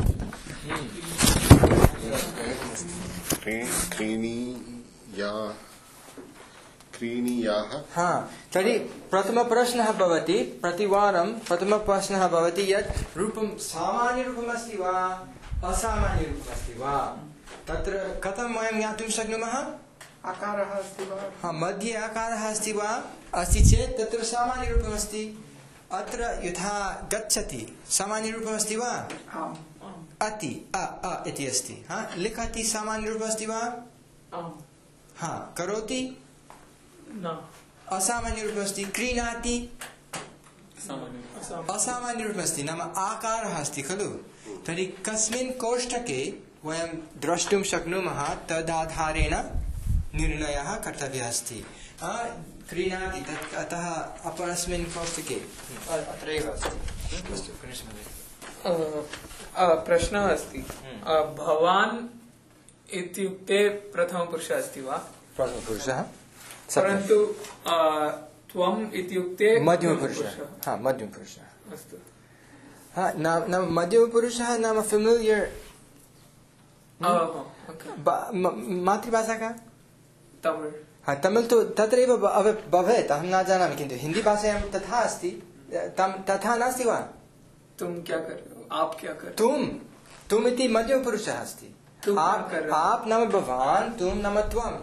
Speaker 6: क्रीणीयाः।
Speaker 2: तर्हि प्रथमप्रश्नः भवति प्रतिवारं प्रथमप्रश्नः भवति यत् रूपं सामान्यरूपमस्ति वा असामान्यरूपमस्ति वा। तत्र कथं वयं ज्ञातुं शक्नुमः?
Speaker 3: आकारः अस्ति वा?
Speaker 2: मध्ये आकारः अस्ति वा? अस्ति चेत् तत्र सामान्यरूपमस्ति। अत्र यथा गच्छति सामान्यरूपमस्ति वा? अति इति अस्ति। लिखति सामान्यरूपमस्ति वा? करोति असामान्यरूपमस्ति। क्रीणाति असामान्यरूपमस्ति नाम आकारः अस्ति खलु। तर्हि कस्मिन् कोष्ठके वयं द्रष्टुं शक्नुमः तदाधारेण निर्णयः कर्तव्यः अस्ति। क्रीणाति अतः अपरस्मिन् कोष्ठके अत्रैव अस्ति।
Speaker 7: प्रश्नः अस्ति भवान् इत्युक्ते प्रथमपुरुषः अस्ति वा?
Speaker 2: प्रथमपुरुषः
Speaker 7: परन्तु त्वम् इत्युक्ते
Speaker 2: मध्यमपुरुषः। मध्यमपुरुषः
Speaker 7: अस्तु।
Speaker 2: नाम मध्यमपुरुषः नाम फेमिलियर् मातृभाषा का?
Speaker 7: तमिळ्।
Speaker 2: तमिळ् तु तत्रैव भवेत् अहं न जानामि किन्तु हिन्दीभाषायां तथा अस्ति तथा नास्ति वा?
Speaker 7: तुम क्या कर रहे हो? आप क्या कर रहे हो?
Speaker 2: तुम इति मध्यमपुरुषः अस्ति। आप नाम भवान् तुम नाम त्वम्।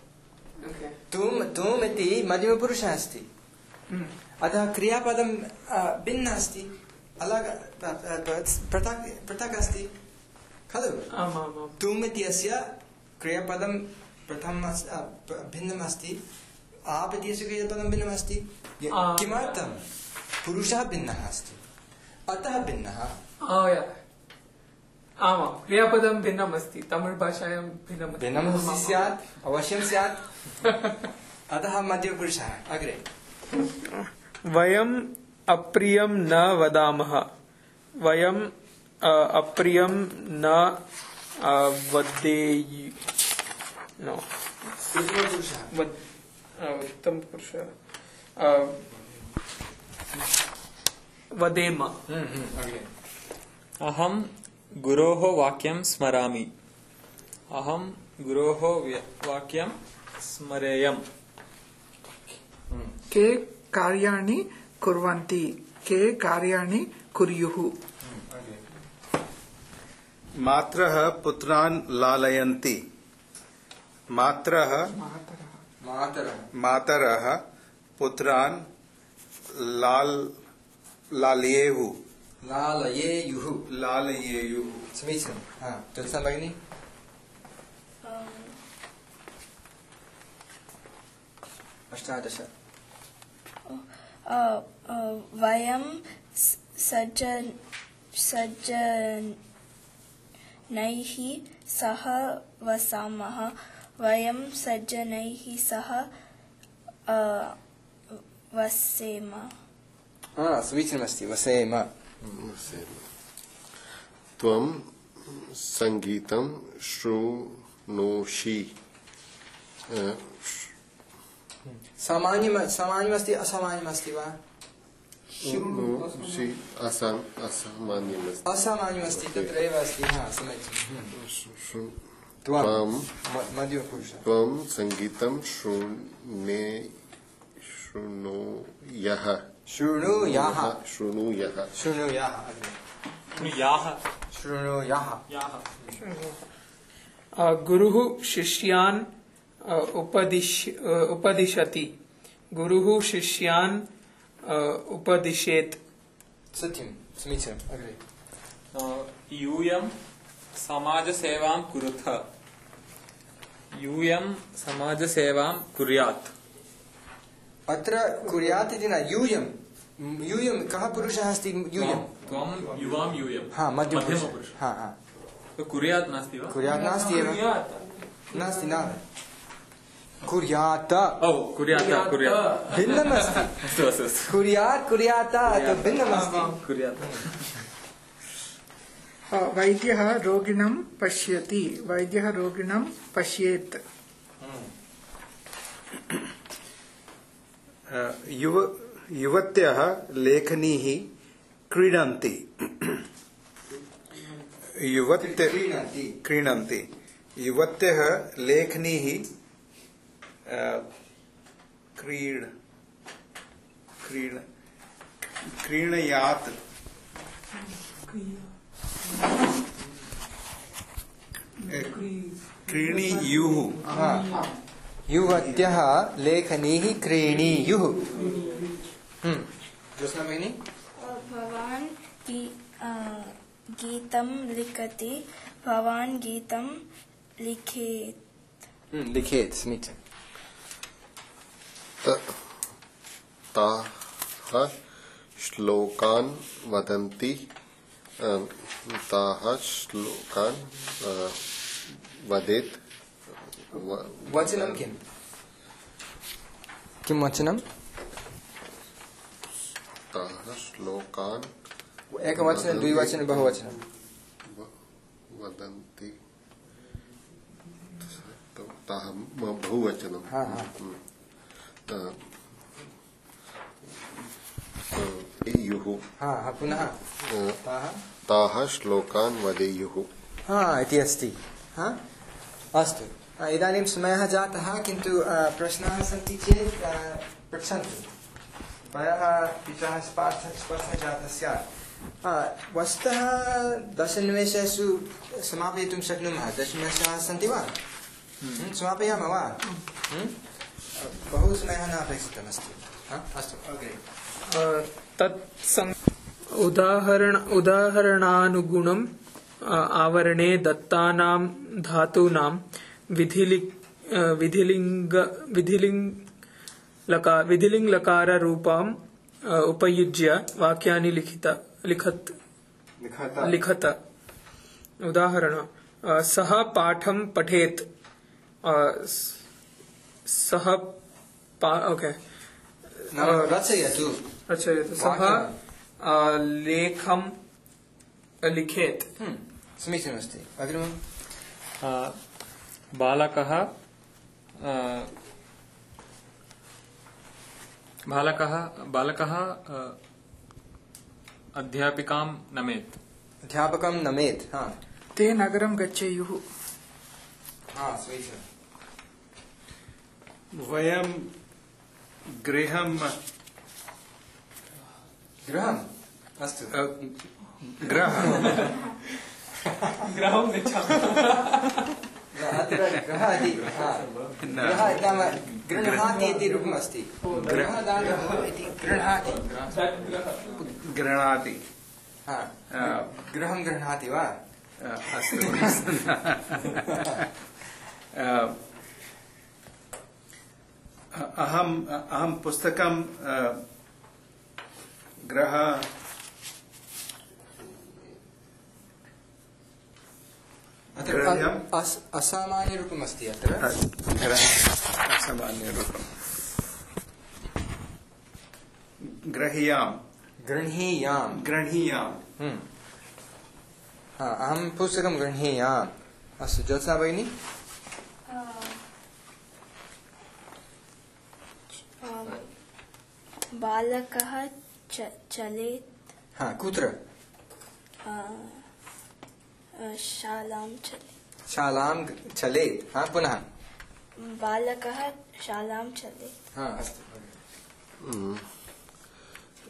Speaker 2: तुम इति मध्यमपुरुषः अस्ति। अतः क्रियापदं भिन्न अस्ति अलग पृथक् अस्ति खलु। तुम इति अस्य क्रियापदं भिन्नम् अस्ति। आप इति अस्य क्रियापदं भिन्नम् अस्ति। किमर्थं? पुरुषः भिन्नः अस्ति अतः भिन्नः।
Speaker 7: आमां क्रियापदं भिन्नम् अस्ति। तमिळ् भाषायां भिन्नम्
Speaker 2: स्यात् अवश्यं स्यात्। अतः मध्यमपुरुषः। अग्रे
Speaker 7: वयम् अप्रियं न वदामः। वयम् अप्रियं न वदेयुः। उत्तमपुरुषः वदेम।
Speaker 1: अहं गुरोः वाक्यं स्मरामि। अहं गुरोः वाक्यं स्मरेयम्।
Speaker 3: के कार्याणि कुर्वन्ति के कार्याणि कुर्युः।
Speaker 5: मात्रः पुत्रान् लालयन्ति। मातरः पुत्रान् लालयेयुः।
Speaker 2: समीचीनं। ज्योत्स्ना भगिनी अष्टादश।
Speaker 4: वयं सज्जनैः सह वसामः। वयं सज्जनैः सह वसेम।
Speaker 2: समीचीनमस्ति वसेम।
Speaker 6: त्वं सङ्गीतं शृणोषि।
Speaker 2: सामान्यमस्ति असामान्यमस्ति वा? असामान्यमस्ति तत्रैव अस्ति। त्वं सङ्गीतं
Speaker 6: शृणोयः।
Speaker 2: शृणुयाः
Speaker 6: शृणुयः
Speaker 2: शृणुयाः
Speaker 1: याः
Speaker 2: शृणुयाः
Speaker 1: याः
Speaker 7: गुरुः शिष्यान् उपदिशति गुरुः शिष्यान् उपदिशेत्
Speaker 2: सत्यं समीचीनम् अग्रे
Speaker 1: यूयं समाजसेवां कुरुथ यूयं समाजसेवां कुर्यात्
Speaker 2: अत्र कुर्यात् इति न यूयं यूयं कः पुरुषः अस्ति यूयं
Speaker 1: त्वं युवां यूयं
Speaker 2: हा मध्यमपुरुषः
Speaker 1: मध्यमपुरुषः
Speaker 2: हा हा
Speaker 1: कुर्यात् नास्ति वा
Speaker 2: कुर्यात् नास्ति एव नास्ति न कुर्यात्
Speaker 1: ओ कुर्यात् कुर्यात्
Speaker 2: भिन्नम् अस्ति
Speaker 1: अस्तु अस्तु अस्तु
Speaker 2: कुर्यात् कुर्यात् भिन्नम् अस्ति
Speaker 1: कुर्यात्
Speaker 3: वैद्यः रोगिणं पश्यति वैद्यः रोगिणं पश्येत्
Speaker 5: युवत्यः लेखनीः क्रीडन्ति क्रीडन्ति युवत्यः लेखनीः क्रीणयात् क्रीणीयुः
Speaker 2: युवत्यः लेखनीः क्रीणीयुः ज्योत्स्ना भगिनी
Speaker 4: भवान् गीतं लिखति भवान् गीतं लिखेत्
Speaker 2: लिखेत् समीचीनम्
Speaker 6: ताः श्लोकान् वदन्ति ताः श्लोकान् वदेत्
Speaker 2: वचनं किम् किं वचनं
Speaker 6: ताः श्लोकान्
Speaker 2: एकवचनं द्विवचनं बहुवचनं
Speaker 6: वदन्ति ताः बहुवचनं
Speaker 2: हा हा
Speaker 6: वदेयुः
Speaker 2: हा हा पुनः
Speaker 6: ताः श्लोकान् वदेयुः
Speaker 2: हा इति अस्ति हा अस्तु इदानीं समयः जातः किन्तु प्रश्नाः सन्ति चेत् पृच्छन्तु प्रायः पितः स्पर्शः जातः स्यात् वस्तुतः दशनिमेषेषु समापयितुं शक्नुमः दशनिमेषाः सन्ति वा समापयामः वा बहु समयः न अपेक्षितमस्ति अस्तु अग्रे
Speaker 7: उदाहरणानुगुणम् आवरणे दत्तानां धातूनां विधिलिङ्गलकाररूपाम् उपयुज्य वाक्यानि लिखत उदाहरण सः पाठं पठेत् सः
Speaker 2: रचयतु
Speaker 7: सः लेखं लिखेत्
Speaker 2: समीचीनमस्ति अग्रिमं
Speaker 1: बालकः अध्यापिकां नमेत्
Speaker 2: अध्यापकं नमेत् हा
Speaker 3: ते नगरं गच्छेयुः
Speaker 2: हा समीचीनम्
Speaker 5: वयं गृहम्
Speaker 2: अस्तु
Speaker 7: गृहं गच्छामः
Speaker 2: अत्र गृहादि नाम गृह्णाति इति रूपम् अस्ति गृहदानः इति गृह्णाति
Speaker 5: गृह्णाति
Speaker 2: गृहं गृह्णाति वा
Speaker 5: अस्तु अहं पुस्तकं गृह
Speaker 2: अत्र असामान्यरूपम् अस्ति अत्र
Speaker 5: असामान्यरूपं गृह्णीयाम्
Speaker 2: अहं पुस्तकं गृह्णीयाम् अस्तु ज्योत्स्ना भगिनी
Speaker 4: बालकः चलेत्
Speaker 2: कुत्र शालां चलेत् पुनः
Speaker 4: बालकः शालां चलेत्
Speaker 2: अस्तु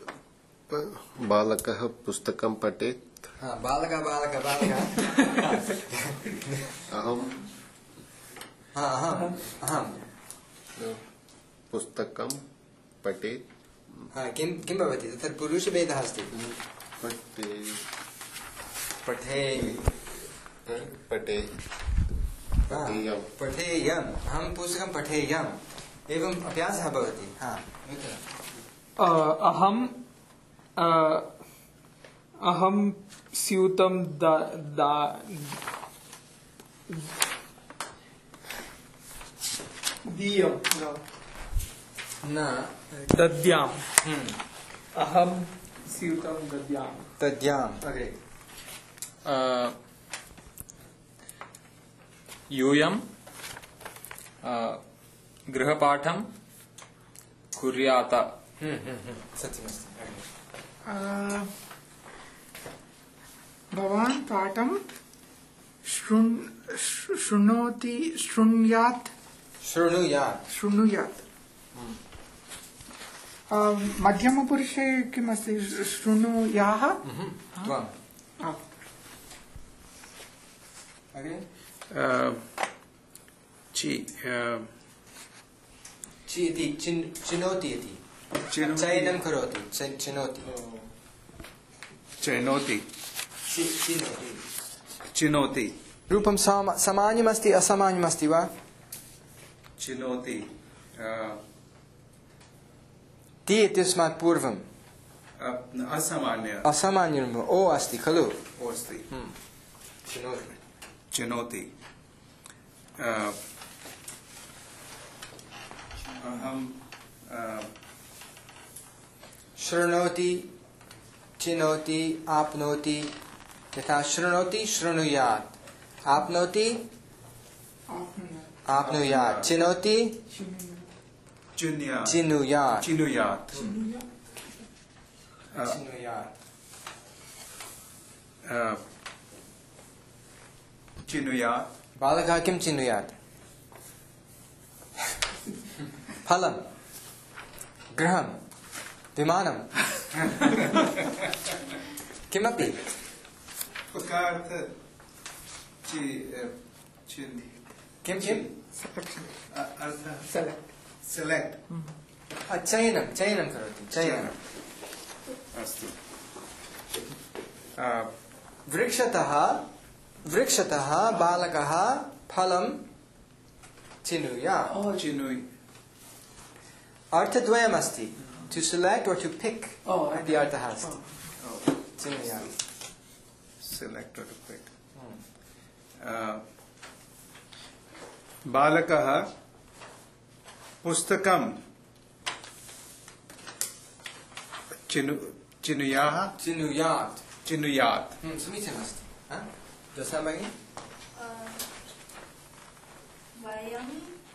Speaker 6: बालकः पुस्तकं पठेत्
Speaker 2: हाँ, बालकः
Speaker 6: अहं
Speaker 2: अहं
Speaker 6: पुस्तकं पठेत्
Speaker 2: किं भवति तत्र पुरुषभेदः अस्ति पठेयम् अहं पुस्तकं पठेयम् एवम् अभ्यासः भवति
Speaker 7: अहं स्यूतं दद्याम् अहं स्यूतं
Speaker 2: दद्याम् अग्रे
Speaker 1: यूयं गृहपाठं कुर्यात
Speaker 2: सत्यमस्ति
Speaker 3: भवान् पाठं शृणुयात् मध्यमपुरुषे किम् अस्ति शृणुयाः
Speaker 2: त्वम् अग्रे इति चिनोति इति चयनं करोति
Speaker 5: चिनोति
Speaker 2: रूपं सामान्यमस्ति असामान्यमस्ति वा
Speaker 5: चिनोति
Speaker 2: ति इत्यस्मात् पूर्वम् असामान्यं ओ अस्ति खलु
Speaker 5: चिनोति अहं
Speaker 2: शृणोति चिनोति आप्नोति यथा शृणोति शृणुयात् आप्नोति आप्नुयात् चिनोति चिनुयात् बालकः किं चिनुयात् फलं गृहं विमानं किमपि किं चयनं करोति चयनम्
Speaker 5: अस्तु
Speaker 2: वृक्षतः बालकः फलं चिनुयात् अर्थद्वयमस्ति to select or to pick इति अर्थः अस्ति चिनुयात्
Speaker 5: select or to pick बालकः पुस्तकं चिनुयात्
Speaker 2: समीचीनमस्ति दशा भगिनी
Speaker 4: वयं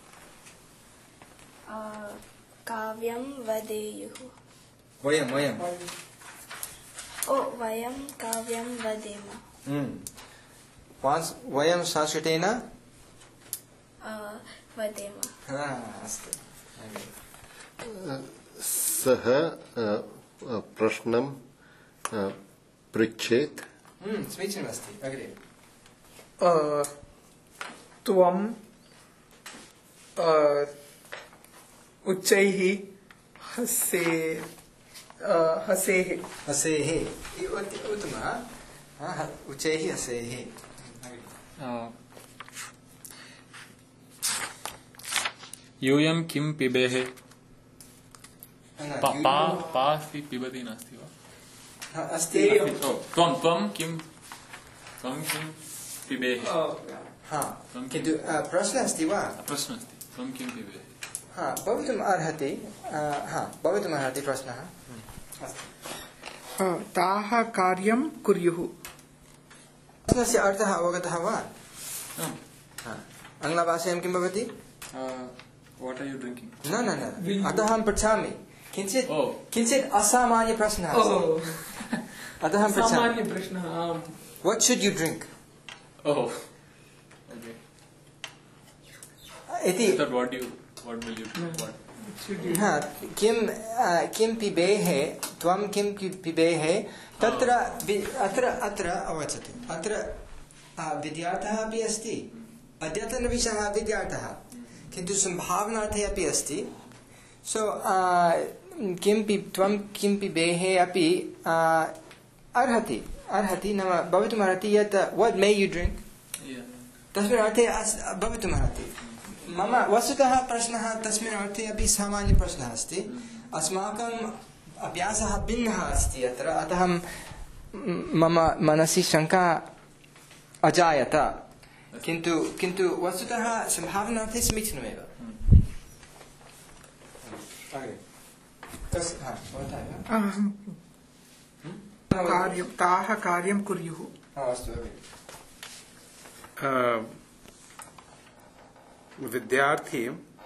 Speaker 4: काव्यं वदेयुः वयं काव्यं वदेम
Speaker 2: वयं संस्कृतेन
Speaker 4: वदेम
Speaker 2: अस्तु
Speaker 6: सः प्रश्नं पृच्छेत्
Speaker 2: समीचीनमस्ति अग्रे
Speaker 7: त्वं उच्चैः हसेः
Speaker 2: उत्तमः उच्चैः हसेः
Speaker 1: यूयं किं पिबेः पिबति नास्ति वा
Speaker 2: अस्ति
Speaker 1: त्वं किं पिबेः
Speaker 2: किन्तु प्रश्नः अस्ति वा
Speaker 1: प्रश्नः अस्ति त्वं किं पिबेः
Speaker 2: भवितुम् अर्हति प्रश्नः
Speaker 3: ताः कार्यं कुर्युः
Speaker 2: प्रश्नस्य अर्थः अवगतः वा आङ्ग्लभाषायां किं भवति
Speaker 1: What are you drinking?
Speaker 2: न अतः अहं पृच्छामि किञ्चित् असामान्यप्रश्नः अतः अहं पृच्छामि What should you drink?
Speaker 1: Okay.
Speaker 2: इति
Speaker 1: What will you drink?
Speaker 2: हाँ, किं पिबेः त्वं किं पिबेः तत्र अत्र अवगच्छतु। अत्र विद्यार्थः अपि अस्ति, अद्यतनविषयः विद्यार्थः, किन्तु सम्भावनार्थे अपि अस्ति। सो त्वं किं पिबेः अपि अर्हति नाम भवितुमर्हति यत् what may you drink तस्मिन् अर्थे भवितुमर्हति। मम वस्तुतः प्रश्नः तस्मिन् अर्थे अपि सामान्यप्रश्नः अस्ति। अस्माकम् अभ्यासः भिन्नः अस्ति अत्र, अतः मम मनसि शङ्का अजायत, किन्तु वस्तुतः सम्भावनार्थे समीचीनमेव।
Speaker 3: ताः कार्यं कुर्युः।
Speaker 5: विद्यार्थी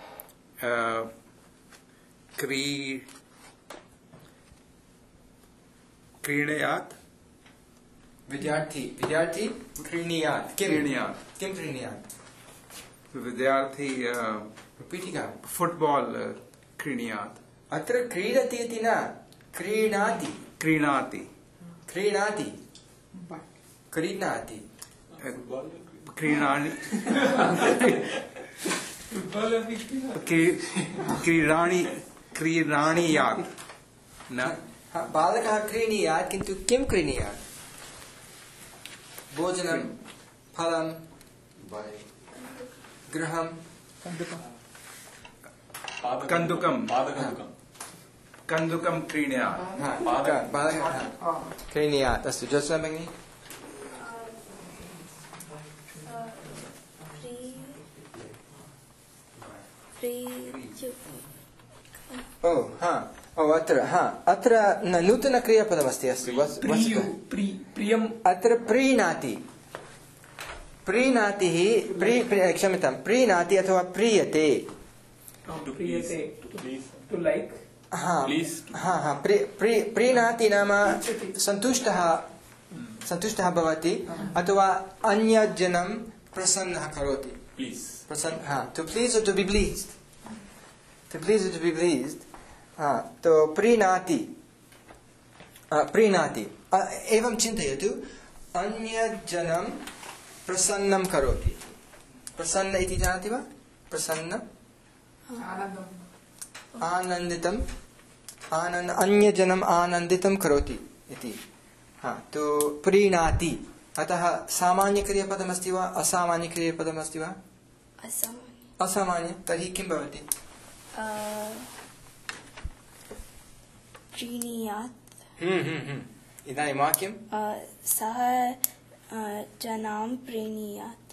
Speaker 5: क्रीणयात्।
Speaker 2: विद्यार्थी क्रीणीयात्। किं क्रीणीयात्?
Speaker 5: विद्यार्थी
Speaker 2: पीठिका
Speaker 5: फुटबॉल क्रीणयात्।
Speaker 2: अत्र क्रीडति इति न, क्रीणाति। क्रीणाति क्रीणानि
Speaker 5: क्रीणायात् न।
Speaker 2: बालकः क्रीणीयात्, किन्तु किं क्रीणीयात्? भोजनं, फलं, गृहं,
Speaker 5: कन्दुकं क्रीणयात्।
Speaker 2: बालकः क्रीणीयात्। अस्तु, ज्योत्स्ना भगिनी। अत्र नूतनक्रियापदमस्ति। अस्तु,
Speaker 7: प्रियम्।
Speaker 2: अत्र प्रीणाति क्षम्यतां, प्रीणाति अथवा प्रीयते। प्रीणाति नाम सन्तुष्टः भवति अथवा अन्यजनं प्रसन्नः करोति। To please or to be pleased. To please or to be pleased. तो प्रीणाति एवं चिन्तयतु, अन्यजनं प्रसन्नं करोति। प्रसन्न इति जानाति वा? प्रसन्न आनन्दितं अन्यजनम् आनन्दितं करोति इति। तो प्रीणाति। अतः सामान्यक्रियापदमस्ति वा असामान्यक्रियापदमस्ति वा? असामान्य। तर्हि किं भवति? इदानीं वाक्यं
Speaker 4: सः जनां प्रीणीयात्।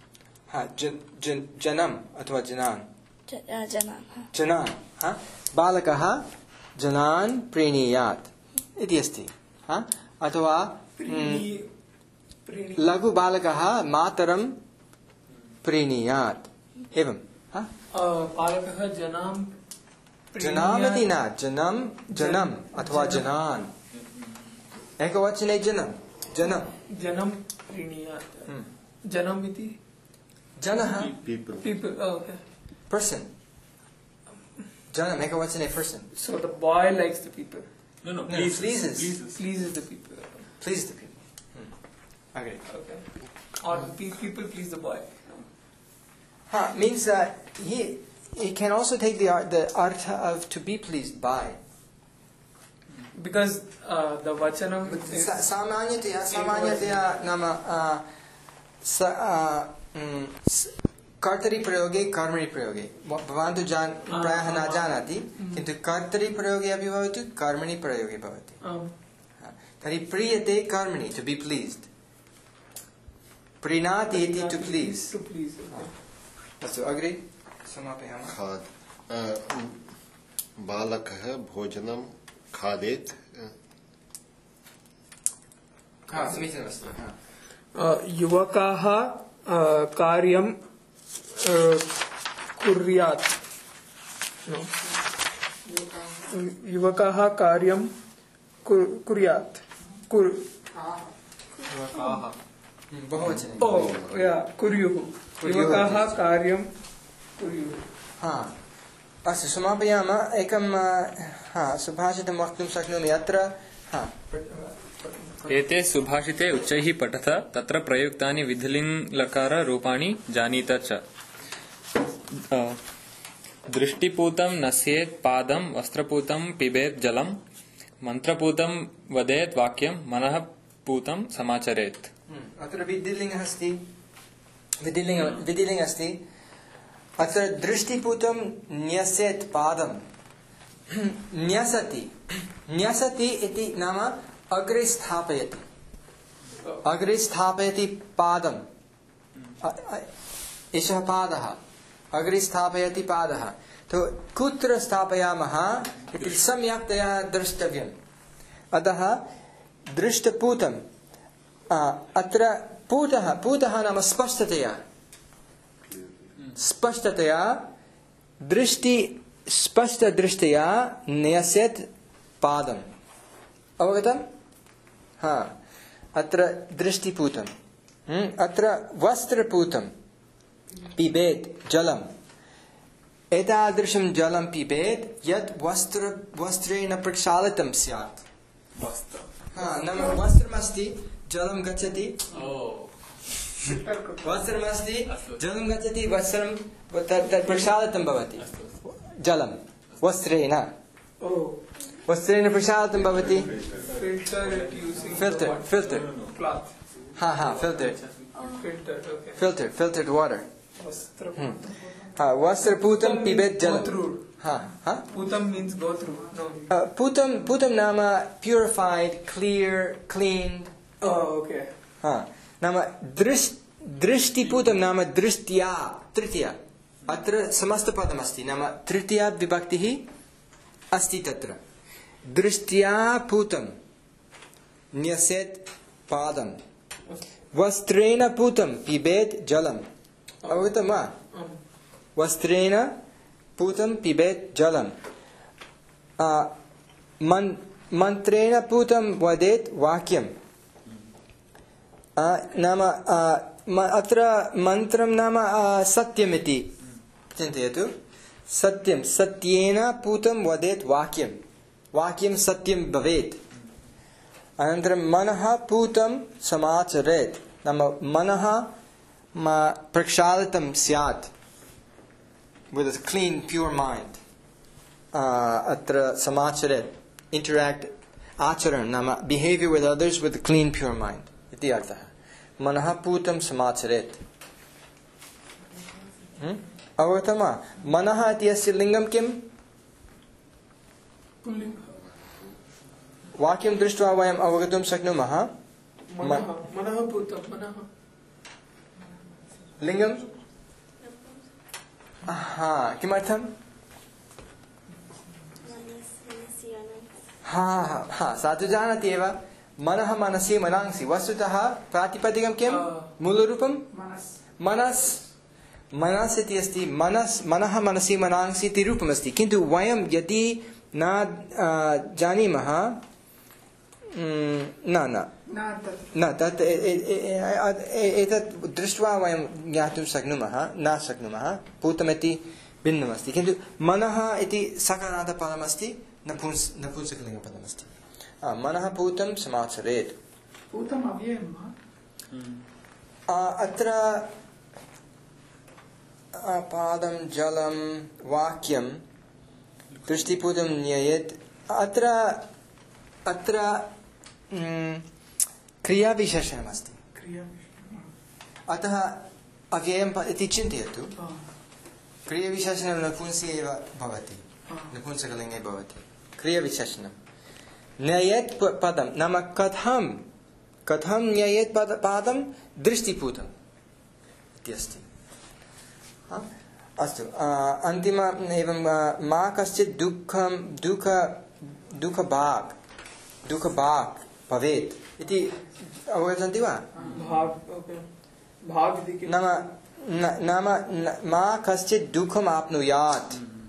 Speaker 2: जनम् अथवा जनान् बालकः जनान् प्रीणीयात् इति अस्ति। अथवा लघुबालकः मातरं प्रीणीयात्। एवं
Speaker 7: बालकः
Speaker 2: जनामिति न, जनम् अथवा जनान्। एकवचने जनं
Speaker 7: प्रीणीयात्। जनम् इति
Speaker 2: जनः,
Speaker 7: people. Okay.
Speaker 2: person. Janam ekavachane person.
Speaker 7: So the boy likes the people.
Speaker 1: No,
Speaker 2: pleases
Speaker 7: Pleases the people.
Speaker 2: Please the people. Okay.
Speaker 7: Or people please the boy.
Speaker 2: Means he can also take the artha of to be pleased by.
Speaker 7: Because the vachanam
Speaker 2: samanyatya nama कर्तरि प्रयोगे कर्मणि प्रयोगे भवान् तु प्रायः न जानाति, किन्तु कर्तरि प्रयोगे अपि भवति, कर्मणि प्रयोगे भवति। तर्हि प्रीयते कर्मणि, टु बी प्लीज्ड। प्रीणाति इति टु प्लीज। अस्तु, अग्रे समापयामः।
Speaker 6: बालकः भोजनं खादेत्।
Speaker 2: समीचीनमस्ति।
Speaker 7: युवकाः कार्यं कुर्यात्। युवकाः कार्यं कुर्यात्।
Speaker 2: बहुवचने
Speaker 7: कुर्युः। युवकाः कार्यं कुर्युः।
Speaker 2: अस्तु समापयामः एकं सुभाषितं वक्तुं शक्नोमि अत्र
Speaker 1: एते सुभाषिते उच्चैः पठत तत्र प्रयुक्तानि विधिलिङ्लकाररूपाणि जानीत च दृष्टिपूतं नस्येत् पादं वस्त्रपूतं पिबेत् जलं मन्त्रपूतं वदेत् वाक्यं मनः पूतं समाचरेत्
Speaker 2: अत्र विधिलिङ्गः अस्ति विधिलिङ्गः अस्ति अत्र दृष्टिपूतं न्यसेत् पादं न्यसति न्यसति इति नाम अग्रे स्थापयति पादं एषः पादः अग्रे स्थापयति पादः तो कुत्र स्थापयामः इति सम्यक्तया द्रष्टव्यम् अतः दृष्टपूतं अत्र पूतः नाम स्पष्टतया स्पष्टदृष्ट्या न्यसेत् पादम् अवगतम् अत्र दृष्टिपूतम् अत्र वस्त्रपूतं पिबेत् जलम् एतादृशं जलं पिबेत् यत् वस्त्रेण प्रक्षालितं स्यात् नाम वस्त्रमस्ति जलं गच्छति वस्त्रमस्ति जलं गच्छति वस्त्रं तत् प्रक्षालितं भवति जलं वस्त्रेण प्रक्षालितं भवति filtered water वस्त्रपूतं पिबेत् जलं
Speaker 7: Putam means go through. No.
Speaker 2: Putam nama purified, clear, cleaned.
Speaker 7: Oh, okay.
Speaker 2: Nama drishti putam nama drishtya, tritiya. Atra samastapadam asti. Nama tritiya vibhaktihi asti tatra. Drishtya putam nyaset padam. Vastrena putam pibet jalam. Avagatam va? Vastrena putam pibet jalam. Mantrena putam vadet vakyam. Nama atra mantram nama satyamiti. Chintayatu. Satyam. Satyena putam vadet vakyam. Vakyam satyam bhavet. Anantram manaha putam samacharet. Nama manaha prakshalitam syat. With a clean, pure mind. Atra samacharet. Interact. Acharan. Nama behavior with others with a clean, pure mind. Iti artha. Manaha putam samacharet. Avatama. Manaha iti asya lingam kim? Vakyam drishtva vayam avagatum shaknumaha.
Speaker 7: Manaha putam. Manaha.
Speaker 2: Lingam? Aha. Kimartham? Satu janati eva. Manaha manasi manangsi. Vasutaha pratipadikam kim? Mularupam? Manas. Manas iti asti. Manaha manasi manangsi iti rupam asti. Kintu vayam yadi na janimaha na tat etat drishtva vayam gyatum shaknumaha na shaknumaha putameti भिन्नमस्ति किन्तु मनः इति सकारान्तपदमस्ति नपुंसकलिङ्गपदमस्ति मनः पूतं समाचरेत्
Speaker 3: पूतम् अव्ययम्
Speaker 2: अत्र पादं जलं वाक्यं दृष्टिपूतं न्ययेत् अत्र क्रियाविशेषणमस्ति अतः अव्ययम् इति चिन्तयतु क्रियाविशेषणं नपुंसके एव भवति नपुंसकलिङ्गे भवति क्रियाविशेषणं न्ययेत् पदं नाम कथं न्ययेत् पादं दृष्टिपूतम् इति अस्ति अस्तु अन्तिम एवं मा कश्चित् दुःखभाग् भवेत् इति अवगच्छन्ति वा नाम मा कश्चित् दुःखम् आप्नुयात्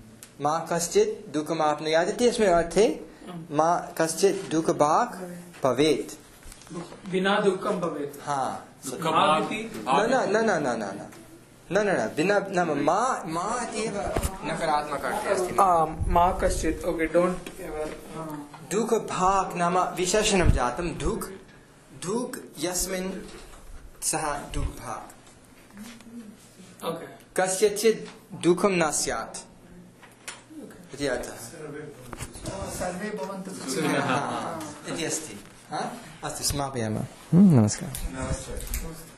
Speaker 2: इति अस्मिन् अर्थे मा कश्चित् दुःखभाग् भवेत्
Speaker 7: बिना दुःखं भवेत्
Speaker 2: न न न न भिन्न नाम मा मा इत्येव नकारात्मक अर्थे अस्ति
Speaker 7: मा कश्चित् ओके डोंट
Speaker 2: दुःख भाक् नाम विशेषणं जातं दुःख दुःख यस्मिन् सः दुःख भाक्
Speaker 7: ओके
Speaker 2: कस्यचित् दुःखं न स्यात् इति अर्थः
Speaker 3: सर्वे भवन्तु
Speaker 2: इति अस्ति अस्तु समापयामः नमस्कारः